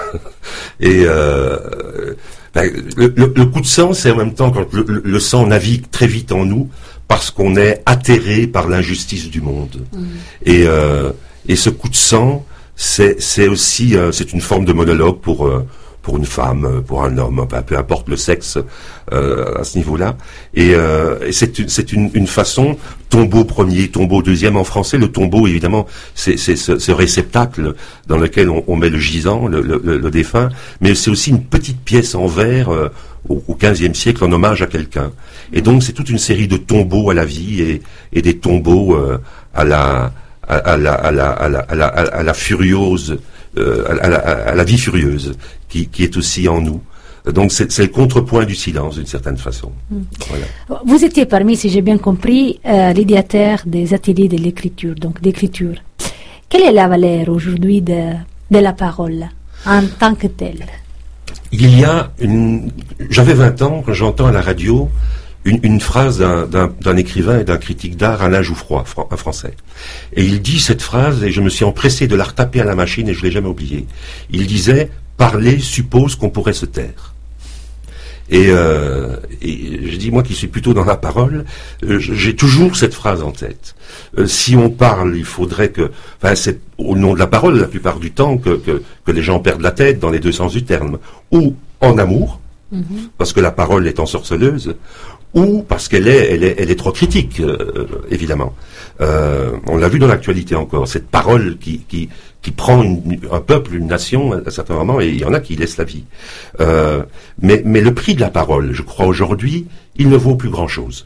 et euh, ben, le, le, le coup de sang, c'est en même temps quand le, le, le sang navigue très vite en nous parce qu'on est atterré par l'injustice du monde. Mmh. Et euh, et ce coup de sang, c'est c'est aussi euh, c'est une forme de monologue pour euh, pour une femme, pour un homme, peu, peu importe le sexe euh, à ce niveau-là. Et, euh, et c'est une c'est une, une façon, tombeau premier, tombeau deuxième en français. Le tombeau, évidemment, c'est c'est ce, ce réceptacle dans lequel on, on met le gisant, le, le, le défunt, mais c'est aussi une petite pièce en verre euh, au, au quinzième siècle en hommage à quelqu'un. Et donc c'est toute une série de tombeaux à la vie et, et des tombeaux euh, à la à, à la à la à la à la, à la furiose. Euh, à, la, à la vie furieuse qui, qui est aussi en nous. Donc c'est, c'est le contrepoint du silence d'une certaine façon. Mm. Voilà. Vous étiez parmi, si j'ai bien compris, euh, l'idéateur des ateliers de l'écriture, donc d'écriture. Quelle est la valeur aujourd'hui de, de la parole en tant que telle? Il y a une... J'avais vingt ans quand j'entends à la radio Une, une phrase d'un, d'un, d'un écrivain et d'un critique d'art, Alain Jouffroy, fran, un français. Et il dit cette phrase, et je me suis empressé de la retaper à la machine, et je ne l'ai jamais oubliée. Il disait « Parler suppose qu'on pourrait se taire ». Et, euh, et je dis, moi qui suis plutôt dans la parole, euh, j'ai toujours cette phrase en tête. Euh, si on parle, il faudrait que... Enfin, c'est au nom de la parole, la plupart du temps, que, que, que les gens perdent la tête, dans les deux sens du terme. Ou en amour, mm-hmm. parce que la parole est ensorceleuse, ou parce qu'elle est, elle est, elle est trop critique, euh, évidemment. Euh, on l'a vu dans l'actualité encore, cette parole qui, qui, qui prend une, un peuple, une nation, à certains moments, et il y en a qui laissent la vie. Euh, mais, mais le prix de la parole, je crois aujourd'hui, il ne vaut plus grand-chose.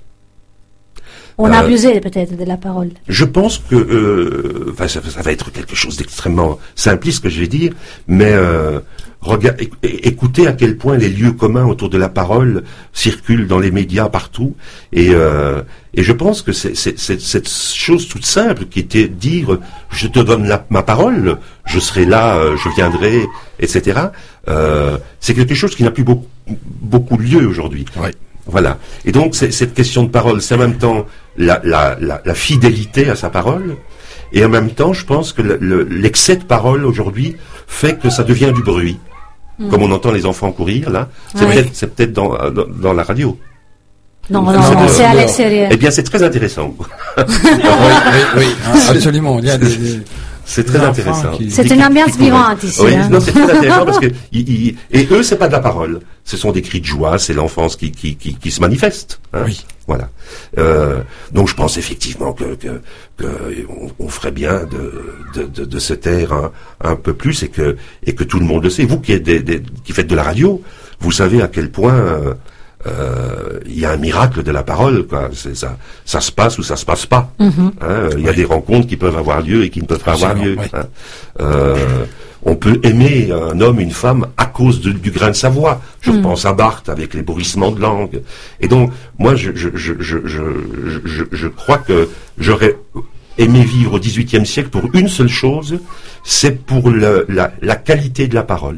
On a euh, abusé peut-être de la parole. Je pense que, euh, enfin, ça, ça va être quelque chose d'extrêmement simpliste que je vais dire, mais euh, Regard, écoutez à quel point les lieux communs autour de la parole circulent dans les médias partout, et, euh, et je pense que c'est, c'est, c'est cette chose toute simple qui était dire je te donne la, ma parole, je serai là, euh, je viendrai, et cetera. Euh, c'est quelque chose qui n'a plus beaucoup, beaucoup lieu aujourd'hui. Oui. Voilà. Et donc c'est, cette question de parole, c'est en même temps la, la, la, la fidélité à sa parole, et en même temps, je pense que le, le, l'excès de parole aujourd'hui fait que ça devient du bruit. Mmh. Comme on entend les enfants courir, là, c'est, oui. peut-être, c'est peut-être dans, dans, dans la radio. Non, non, non, non, c'est à l'extérieur. Eh bien, c'est très intéressant. oui, oui, oui, absolument. Il y a des, des, c'est très intéressant. Qui, c'est une ambiance vivante ici. Oui, hein. non, c'est très intéressant parce que ils, ils, et eux, c'est pas de la parole. Ce sont des cris de joie, c'est l'enfance qui qui qui, qui se manifeste. Hein. Oui. Voilà. Euh, donc, je pense effectivement que que, que on, on ferait bien de de, de de se taire un, un peu plus et que et que tout le monde le sait. Vous qui êtes des, des, qui faites de la radio, vous savez à quel point euh, euh, il y a un miracle de la parole, quoi. C'est ça, ça se passe ou ça se passe pas. Mm-hmm. Hein, il y a oui. des rencontres qui peuvent avoir lieu et qui ne peuvent pas avoir lieu. Oui. Hein. Euh, on peut aimer un homme, une femme à cause de, du grain de sa voix. Je mm. pense à Barthes avec les bruissements de langue. Et donc, moi, je je je je je je, je crois que j'aurais aimé vivre au dix-huitième siècle pour une seule chose, c'est pour le, la la qualité de la parole.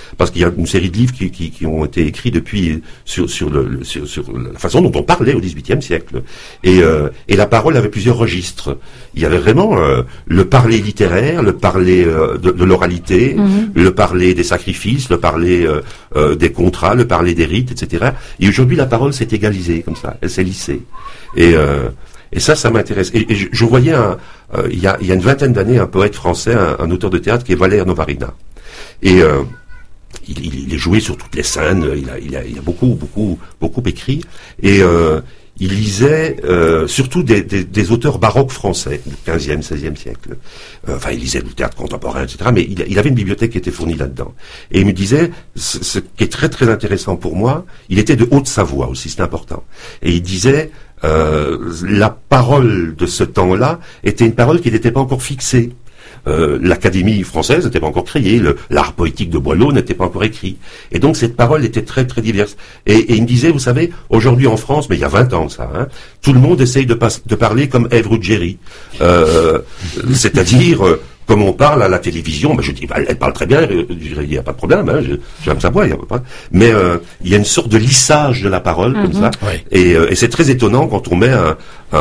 parce qu'il y a une série de livres qui, qui, qui ont été écrits depuis sur, sur, le, le, sur, sur la façon dont on parlait au dix-huitième siècle. Et, euh, et la parole avait plusieurs registres. Il y avait vraiment euh, le parler littéraire, le parler euh, de, de l'oralité, mm-hmm. le parler des sacrifices, le parler euh, euh, des contrats, le parler des rites, et cetera. Et aujourd'hui, la parole s'est égalisée comme ça, elle s'est lissée. Et, euh, et ça, ça m'intéresse. Et, et je, je voyais, un, euh, il, y a, il y a une vingtaine d'années, un poète français, un, un auteur de théâtre qui est Valère Novarina. Et euh, il, il, il est joué sur toutes les scènes, il a, il a, il a beaucoup, beaucoup, beaucoup écrit. Et euh, il lisait euh, surtout des, des, des auteurs baroques français du quinzième, seizième siècle. Euh, enfin, il lisait du théâtre contemporain, et cetera. Mais il, il avait une bibliothèque qui était fournie là-dedans. Et il me disait, ce, ce qui est très très intéressant pour moi, il était de Haute-Savoie aussi, c'est important. Et il disait, euh, la parole de ce temps-là était une parole qui n'était pas encore fixée. Euh, l'Académie française n'était pas encore créée, le, l'art poétique de Boileau n'était pas encore écrit. Et donc cette parole était très très diverse. Et, et il me disait, vous savez, aujourd'hui en France, mais il y a vingt ans de ça, hein, tout le monde essaye de, pas, de parler comme Ève Ruggieri. Euh, c'est-à-dire, euh, comme on parle à la télévision, ben je dis, elle, elle parle très bien, il n'y a pas de problème, hein, je, j'aime sa voix, il y a pas. Mais euh, il y a une sorte de lissage de la parole, mm-hmm. comme ça. Oui. Et, euh, et c'est très étonnant quand on met un...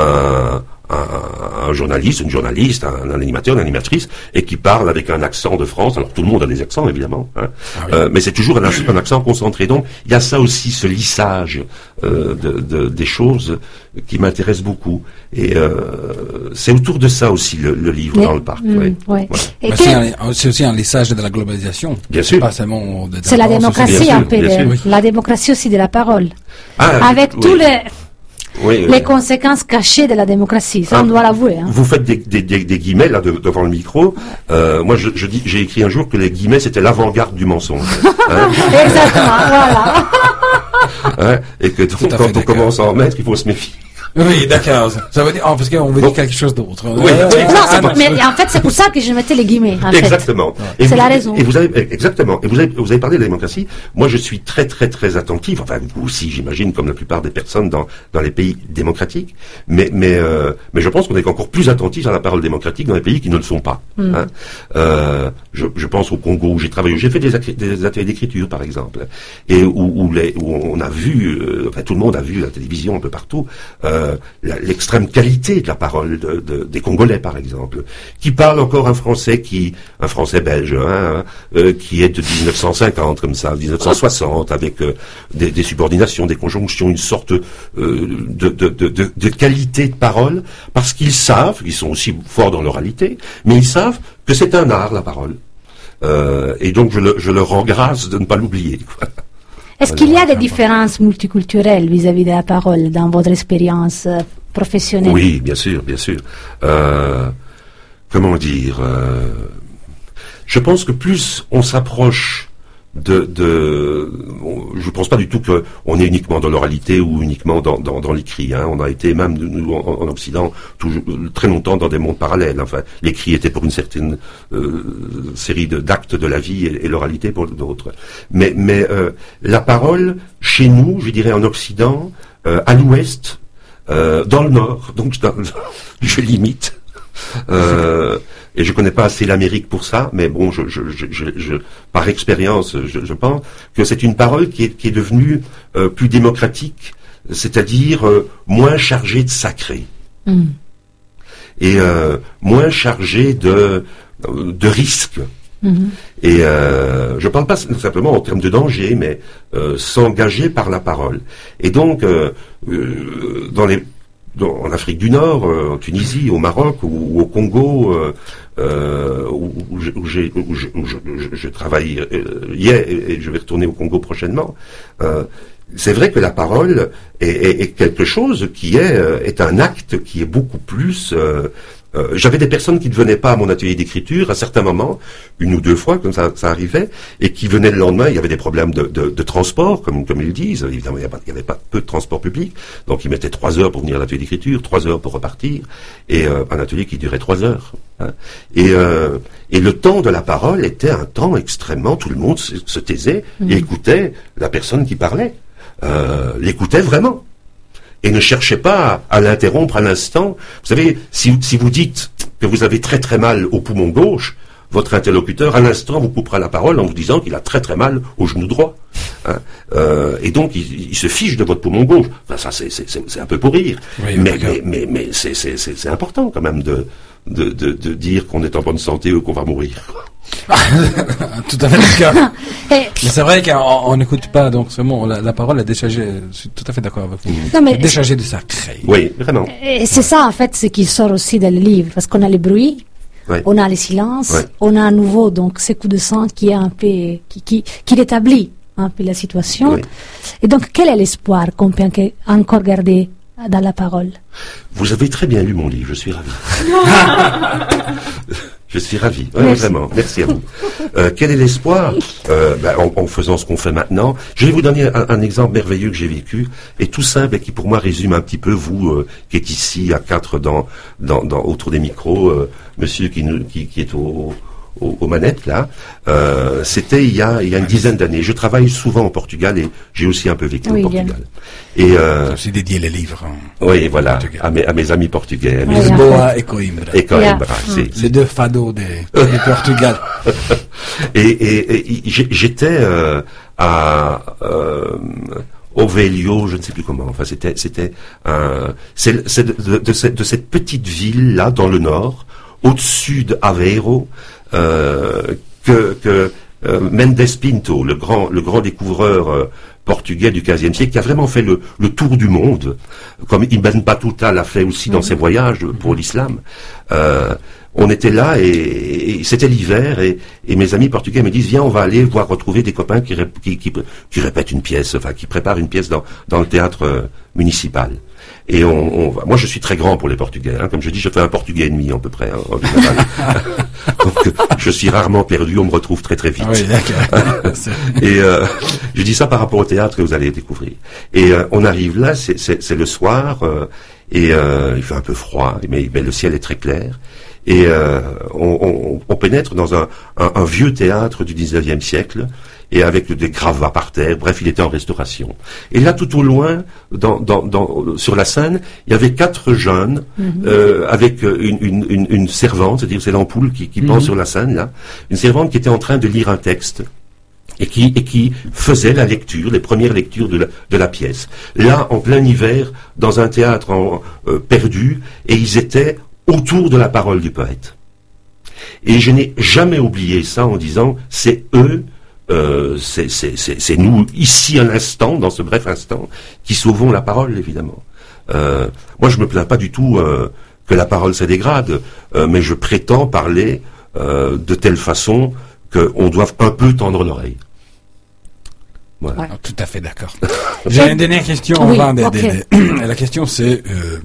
un Un, un journaliste, une journaliste, un, un animateur, une animatrice, et qui parle avec un accent de France. Alors tout le monde a des accents, évidemment, hein. Ah oui. euh, mais c'est toujours un, un accent concentré. Donc il y a ça aussi, ce lissage euh, de, de, des choses qui m'intéresse beaucoup. Et euh, c'est autour de ça aussi le, le livre mais, dans le parc. Mmh, ouais. Ouais. Voilà. Et c'est, un, c'est aussi un lissage de la globalisation. Bien sûr. Pas seulement de c'est la démocratie un peu, la démocratie aussi de la parole. Ah, avec oui. tous les Oui, les oui. conséquences cachées de la démocratie, ça ah, on doit l'avouer. Hein. Vous faites des, des, des, des guillemets là de, devant le micro. Euh, moi, je, je dis, j'ai écrit un jour que les guillemets c'était l'avant-garde du mensonge. Hein. Exactement, voilà. Hein, et que donc, quand on commence à en mettre, il faut se méfier. Oui, d'accord. Ça veut dire, oh, parce qu'on veut dire quelque chose d'autre. Oui, euh, oui, non, c'est pour, mais en fait, c'est pour ça que je mettais les guillemets. En exactement. Fait. C'est vous, la raison. Et vous avez, exactement. Et vous avez, vous avez parlé de la démocratie. Moi, je suis très, très, très attentif. Enfin, vous aussi, j'imagine, comme la plupart des personnes dans, dans les pays démocratiques. Mais, mais, euh, mais je pense qu'on est encore plus attentif à la parole démocratique dans les pays qui ne le sont pas. Mm. Hein. Euh, je, je pense au Congo où j'ai travaillé. J'ai fait des, des ateliers d'écriture, par exemple. Et où, où, les, où on a vu, euh, enfin, tout le monde a vu la télévision un peu partout, euh, la, l'extrême qualité de la parole de, de, des Congolais, par exemple, qui parlent encore un français qui, un français belge, hein, euh, qui est de dix-neuf cent cinquante, comme ça, dix-neuf cent soixante, avec euh, des, des subordinations, des conjonctions, une sorte euh, de, de, de, de, de qualité de parole, parce qu'ils savent, ils sont aussi forts dans l'oralité, mais ils savent que c'est un art, la parole. Euh, et donc, je, le, je leur rends grâce de ne pas l'oublier, quoi. Est-ce qu'il y a des différences multiculturelles vis-à-vis de la parole dans votre expérience euh, professionnelle? Oui, bien sûr, bien sûr. Euh, comment dire euh, Je pense que plus on s'approche de... de je ne pense pas du tout qu'on est uniquement dans l'oralité ou uniquement dans, dans, dans l'écrit. Hein. On a été même, nous, en, en Occident, toujours, très longtemps dans des mondes parallèles. Enfin, l'écrit était pour une certaine euh, série de, d'actes de la vie et, et l'oralité pour d'autres. Mais, mais euh, la parole, chez nous, je dirais en Occident, euh, à l'Ouest, euh, dans le Nord, donc dans, je limite... Euh, et je connais pas assez l'Amérique pour ça, mais bon, je, je, je, je, je par expérience, je, je pense que c'est une parole qui est, qui est devenue euh, plus démocratique, c'est-à-dire euh, moins chargée de sacré mm. et euh, moins chargée de de risques. Mm-hmm. Et euh, je parle pas simplement en termes de danger, mais euh, s'engager par la parole. Et donc, euh, euh, dans les en Afrique du Nord, euh, en Tunisie, au Maroc ou, ou au Congo, euh, euh, où, où, je, où, j'ai, où, je, où je, je, je travaille euh, hier et, et je vais retourner au Congo prochainement. Euh, c'est vrai que la parole est, est, est quelque chose qui est, euh, est un acte qui est beaucoup plus... Euh, Euh, j'avais des personnes qui ne venaient pas à mon atelier d'écriture à certains moments, une ou deux fois, comme ça, ça arrivait, et qui venaient le lendemain. Il y avait des problèmes de, de, de transport, comme, comme ils disent. Évidemment, il n'y avait pas peu de transport public, donc ils mettaient trois heures pour venir à l'atelier d'écriture, trois heures pour repartir, et euh, un atelier qui durait trois heures. Hein. Et, euh, et le temps de la parole était un temps extrêmement... Tout le monde se, se taisait mmh. et écoutait la personne qui parlait, euh, l'écoutait vraiment. Et ne cherchez pas à, à l'interrompre à l'instant. Vous savez, si, si vous dites que vous avez très très mal au poumon gauche, votre interlocuteur, à l'instant, vous coupera la parole en vous disant qu'il a très très mal au genou droit. Hein. Euh, et donc, il, il se fiche de votre poumon gauche. Enfin, ça, c'est, c'est, c'est, c'est un peu pour rire. Oui, mais, mais, mais, mais c'est, c'est, c'est, c'est important quand même de, de, de, de dire qu'on est en bonne santé ou qu'on va mourir. Tout à fait d'accord. Mais c'est vrai qu'on n'écoute pas, donc seulement la, la parole est déchargée. Je suis tout à fait d'accord avec vous. Non, mais déchargée de sacré. Oui, vraiment. Et c'est ça, en fait, ce qui sort aussi dans le livre, parce qu'on a les bruits, Ouais. on a les silences, Ouais. on a à nouveau donc ces coups de sang qui est un peu qui qui, qui rétablit un peu la situation. Oui. Et donc, quel est l'espoir qu'on peut enque- encore garder dans la parole? Vous avez très bien lu mon livre, je suis ravi. Je suis ravi, ouais, Merci. vraiment, merci à vous. Euh, quel est l'espoir euh, ben, en, en faisant ce qu'on fait maintenant? Je vais vous donner un, un exemple merveilleux que j'ai vécu, et tout simple, et qui pour moi résume un petit peu, vous euh, qui êtes ici à quatre dans, dans, dans, autour des micros, euh, monsieur qui, nous, qui, qui est au, au, aux manettes, là. Euh, c'était il y a, il y a une dizaine d'années. Je travaille souvent au Portugal, et j'ai aussi un peu vécu Oui, au bien. Portugal. Et euh, J'ai dédié les livres. Hein. oui, voilà, Portugal. à mes, à mes amis portugais, à mes Oui, Lisboa et Coimbra. et quand Yeah. même, bah, c'est, Les deux fados des, du Portugal. Et, et, et j'ai- j'étais euh, à euh, Ovelio, je ne sais plus comment. Enfin, c'était, c'était un, c'est, c'est de, de, de cette, de cette petite ville là dans le nord, au-dessus de Aveiro, euh, que, que euh, Mendes Pinto, le grand, le grand découvreur euh, portugais du quinzième siècle, qui a vraiment fait le, le tour du monde, comme Ibn Battuta l'a fait aussi dans ses voyages pour l'islam. Euh, on était là et, et c'était l'hiver et, et mes amis portugais me disent viens, on va aller voir retrouver des copains qui, rép- qui, qui, qui répètent une pièce, enfin qui préparent une pièce dans, dans le théâtre euh, municipal. Et on, on va. Moi, je suis très grand pour les Portugais. Hein. Comme je dis, je fais un Portugais et demi à peu près. Hein, en général. Donc, je suis rarement perdu. On me retrouve très très vite. Ah oui, d'accord. C'est- Et euh, je dis ça par rapport au théâtre que vous allez découvrir. Et euh, on arrive là, c'est, c'est, c'est le soir, euh, et euh, il fait un peu froid, mais, mais le ciel est très clair. Et euh, on, on, on pénètre dans un, un, un vieux théâtre du dix-neuvième siècle, et avec des gravats par terre. Bref, il était en restauration. Et là, tout au loin, dans, dans, dans, sur la scène, il y avait quatre jeunes euh, avec une, une, une, une servante, c'est-à-dire c'est l'ampoule qui, qui pend sur la scène là, une servante qui était en train de lire un texte. Et qui, et qui faisait la lecture, les premières lectures de la, de la pièce. Là, en plein hiver, dans un théâtre en, euh, perdu, et ils étaient autour de la parole du poète. Et je n'ai jamais oublié ça en disant, c'est eux, euh, c'est, c'est, c'est, c'est nous, ici un instant, dans ce bref instant, qui sauvons la parole, évidemment. Euh, moi, je me plains pas du tout euh, que la parole se dégrade, euh, mais je prétends parler euh, de telle façon qu'on doive un peu tendre l'oreille. Voilà. Ouais. Ah, tout à fait d'accord. J'ai une dernière question Oui, avant de, ok. de- de- la question c'est euh,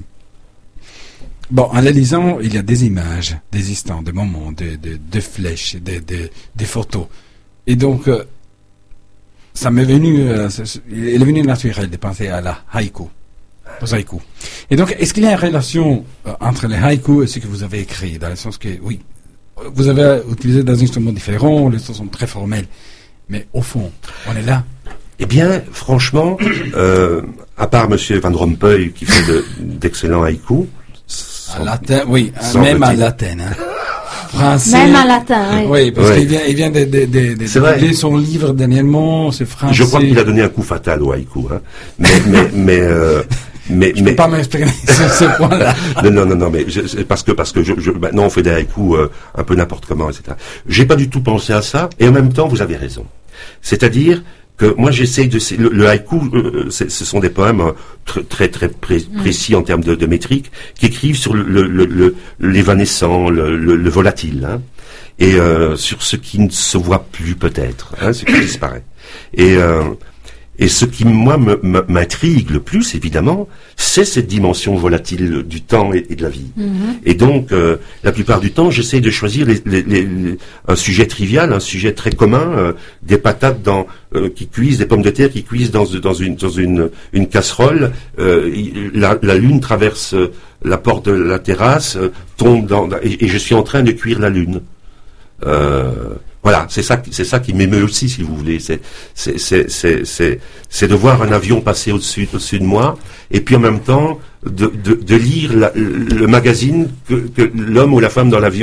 bon, en la lisant, il y a des images, des instants, des moments, des, des, des flèches, des, des, des photos. Et donc, euh, ça m'est venu, euh, c'est- c'est- il est venu naturel de penser à la haïku, aux haïkus. Et donc, est-ce qu'il y a une relation euh, entre les haïkus et ce que vous avez écrit, dans le sens que, oui, vous avez utilisé des instruments différents, les sons sont très formels, mais au fond, on est là. Eh bien, franchement, euh, à part Monsieur Van Rompuy qui fait de, d'excellents haïkus, À latin, oui, sans même à petit- latin. Hein. Français. Même en latin, oui. Oui, parce Ouais. qu'il vient, il vient de, de, de, de, C'est de vrai. publier son livre dernièrement, c'est français. je crois qu'il a donné un coup fatal au haïku. Hein. Mais, mais, mais, euh, mais, Je mais peux pas m'exprimer sur ce point-là. non, non, non, non, mais je, c'est parce que parce que je, je, maintenant on fait des haïkus euh, un peu n'importe comment, et cetera. J'ai pas du tout pensé à ça, et en même temps vous avez raison. C'est-à-dire que moi j'essaye de le, le haïku, euh, c'est- ce sont des poèmes euh, très très très pré- précis en termes de, de métrique, qui écrivent sur le, le, le, le- l'évanescent, le, le, le volatile, hein, et euh, sur ce qui ne se voit plus peut-être, hein, ce qui disparaît. Et euh, Et ce qui, moi, me- me- m'intrigue le plus, évidemment, c'est cette dimension volatile du temps et, et de la vie. Et donc, euh, la plupart du temps, j'essaie de choisir les, les, les- les- un sujet trivial, un sujet très commun, euh, des patates dans, euh, qui cuisent, des pommes de terre qui cuisent dans, dans une, dans une, une casserole. Euh, il- la, la lune traverse euh, la porte de la terrasse, euh, tombe dans, et, et je suis en train de cuire la lune. Euh, voilà, c'est ça, qui- c'est ça qui m'émeut aussi, si vous voulez. C'est, c'est, c'est, c'est, c'est, c'est de voir un avion passer au-dessus, au-dessus de moi, et puis en même temps de, de, de lire la- le magazine que, que l'homme ou la femme dans l'avion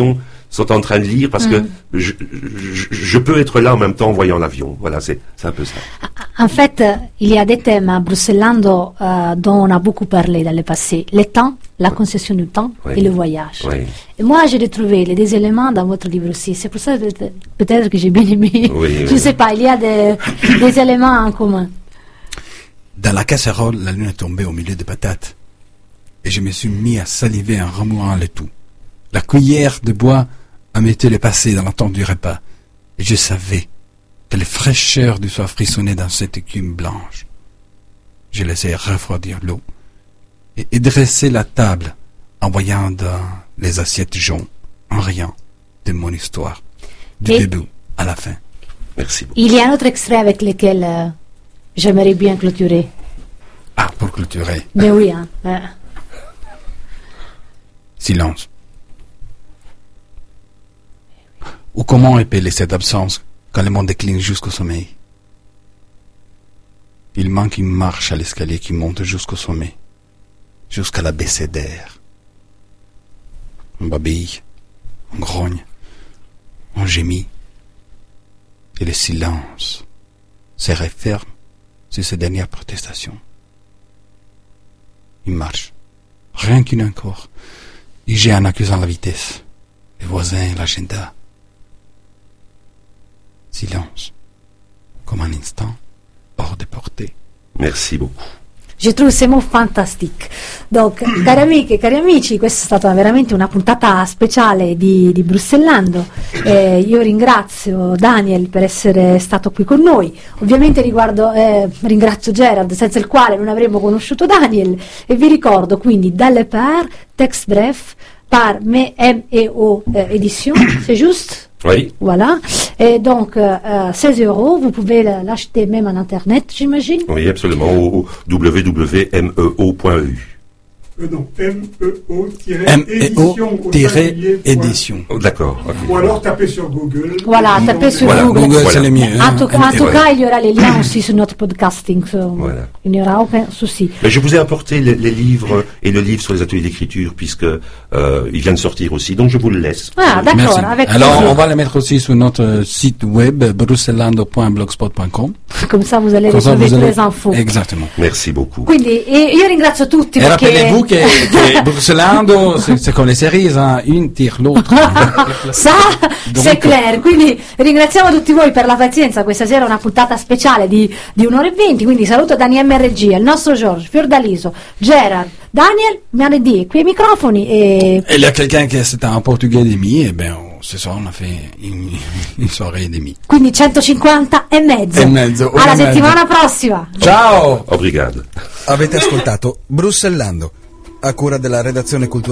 sont en train de lire parce Mm. que je, je, je peux être là en même temps en voyant l'avion. Voilà, c'est, c'est un peu ça. En fait, il y a des thèmes à Bruxellando euh, dont on a beaucoup parlé dans le passé. Le temps, la concession du temps Oui. et le voyage. Oui. Et moi, j'ai retrouvé les deux éléments dans votre livre aussi. C'est pour ça peut-être, peut-être que j'ai bien aimé. Oui, Je ne oui. sais pas, il y a des, des éléments en commun. Dans la casserole, la lune est tombée au milieu des patates. Et je me suis mis à saliver en remuant le tout. La cuillère de bois m'était le passé dans l'attente du repas. Et je savais que les fraîcheurs du soir frissonnaient dans cette écume blanche. Je laissais refroidir l'eau et, et dresser la table en voyant dans les assiettes jaunes, en riant de mon histoire, du Et- début à la fin. Merci beaucoup. Il y a un autre extrait avec lequel euh, j'aimerais bien clôturer. Ah, pour clôturer, Mais oui, hein. euh, silence. Ou comment épeler cette absence quand le monde décline jusqu'au sommeil? Il manque une marche à l'escalier qui monte jusqu'au sommet, jusqu'à la baissée d'air. On babille, on grogne, on gémit, et le silence se referme sur ces dernières protestations. Il marche, rien qu'une encore. Il gère en accusant la vitesse, les voisins, l'agenda. Silence, comme un instant hors de portée. Merci beaucoup. Je trouve ces mots fantastici. Donc, cari amiche e cari amici, questa è stata veramente una puntata speciale di, di Bruxellando. Eh, io ringrazio Daniel per essere stato qui con noi. Ovviamente riguardo, eh, ringrazio Gerard, senza il quale non avremmo conosciuto Daniel. E vi ricordo quindi Dalle Par, Text Bref, par M E O euh, édition, c'est juste? Oui, Voilà. Et donc, euh, seize euros, vous pouvez l'acheter même en Internet, j'imagine. oui, absolument. Au w w w point meo point e u. Euh, non, M E O M E O-édition. Oh, d'accord. ok. Ou alors tapez sur Google. Voilà, tapez sur Voilà, Google. Google, Voilà. c'est le mieux. En hein. tout, en Et tout voilà. cas, il y aura les liens aussi sur notre podcasting. so- Voilà. Il n'y aura aucun souci. Mais je vous ai apporté les, les livres et le livre sur les ateliers d'écriture puisque euh, il vient de sortir aussi. Donc je vous le laisse. Ah, d'accord, Merci. avec Alors, plaisir. on va le mettre aussi sur notre site web, bruxellando point blogspot point com. Come ça, vous allez Comme ça, recevoir vous toutes allez- les infos. Exactement. Merci beaucoup. Quindi, e io ringrazio tutti Et perché... rappelez-vous que, que Bruxellando, c'est c'est comme les séries, hein, une tire l'autre. Sa, c'est clair. Quindi ringraziamo tutti voi per la pazienza. Questa sera è una puntata speciale di, di un'ora e venti. Quindi saluto Dani M R G, il nostro George, Fiordaliso, Gerard, Daniel, Mianedi, qui ai microfoni e... Et il y a quelqu'un qui c'était un portugais demi, et ben, on- ce soir, on a fait une, une soirée demi. Quindi centocinquanta e mezzo. E mezzo, Alla e mezzo. settimana prossima. Ciao! Obrigado. Avete ascoltato Bruxellando, a cura della redazione culturale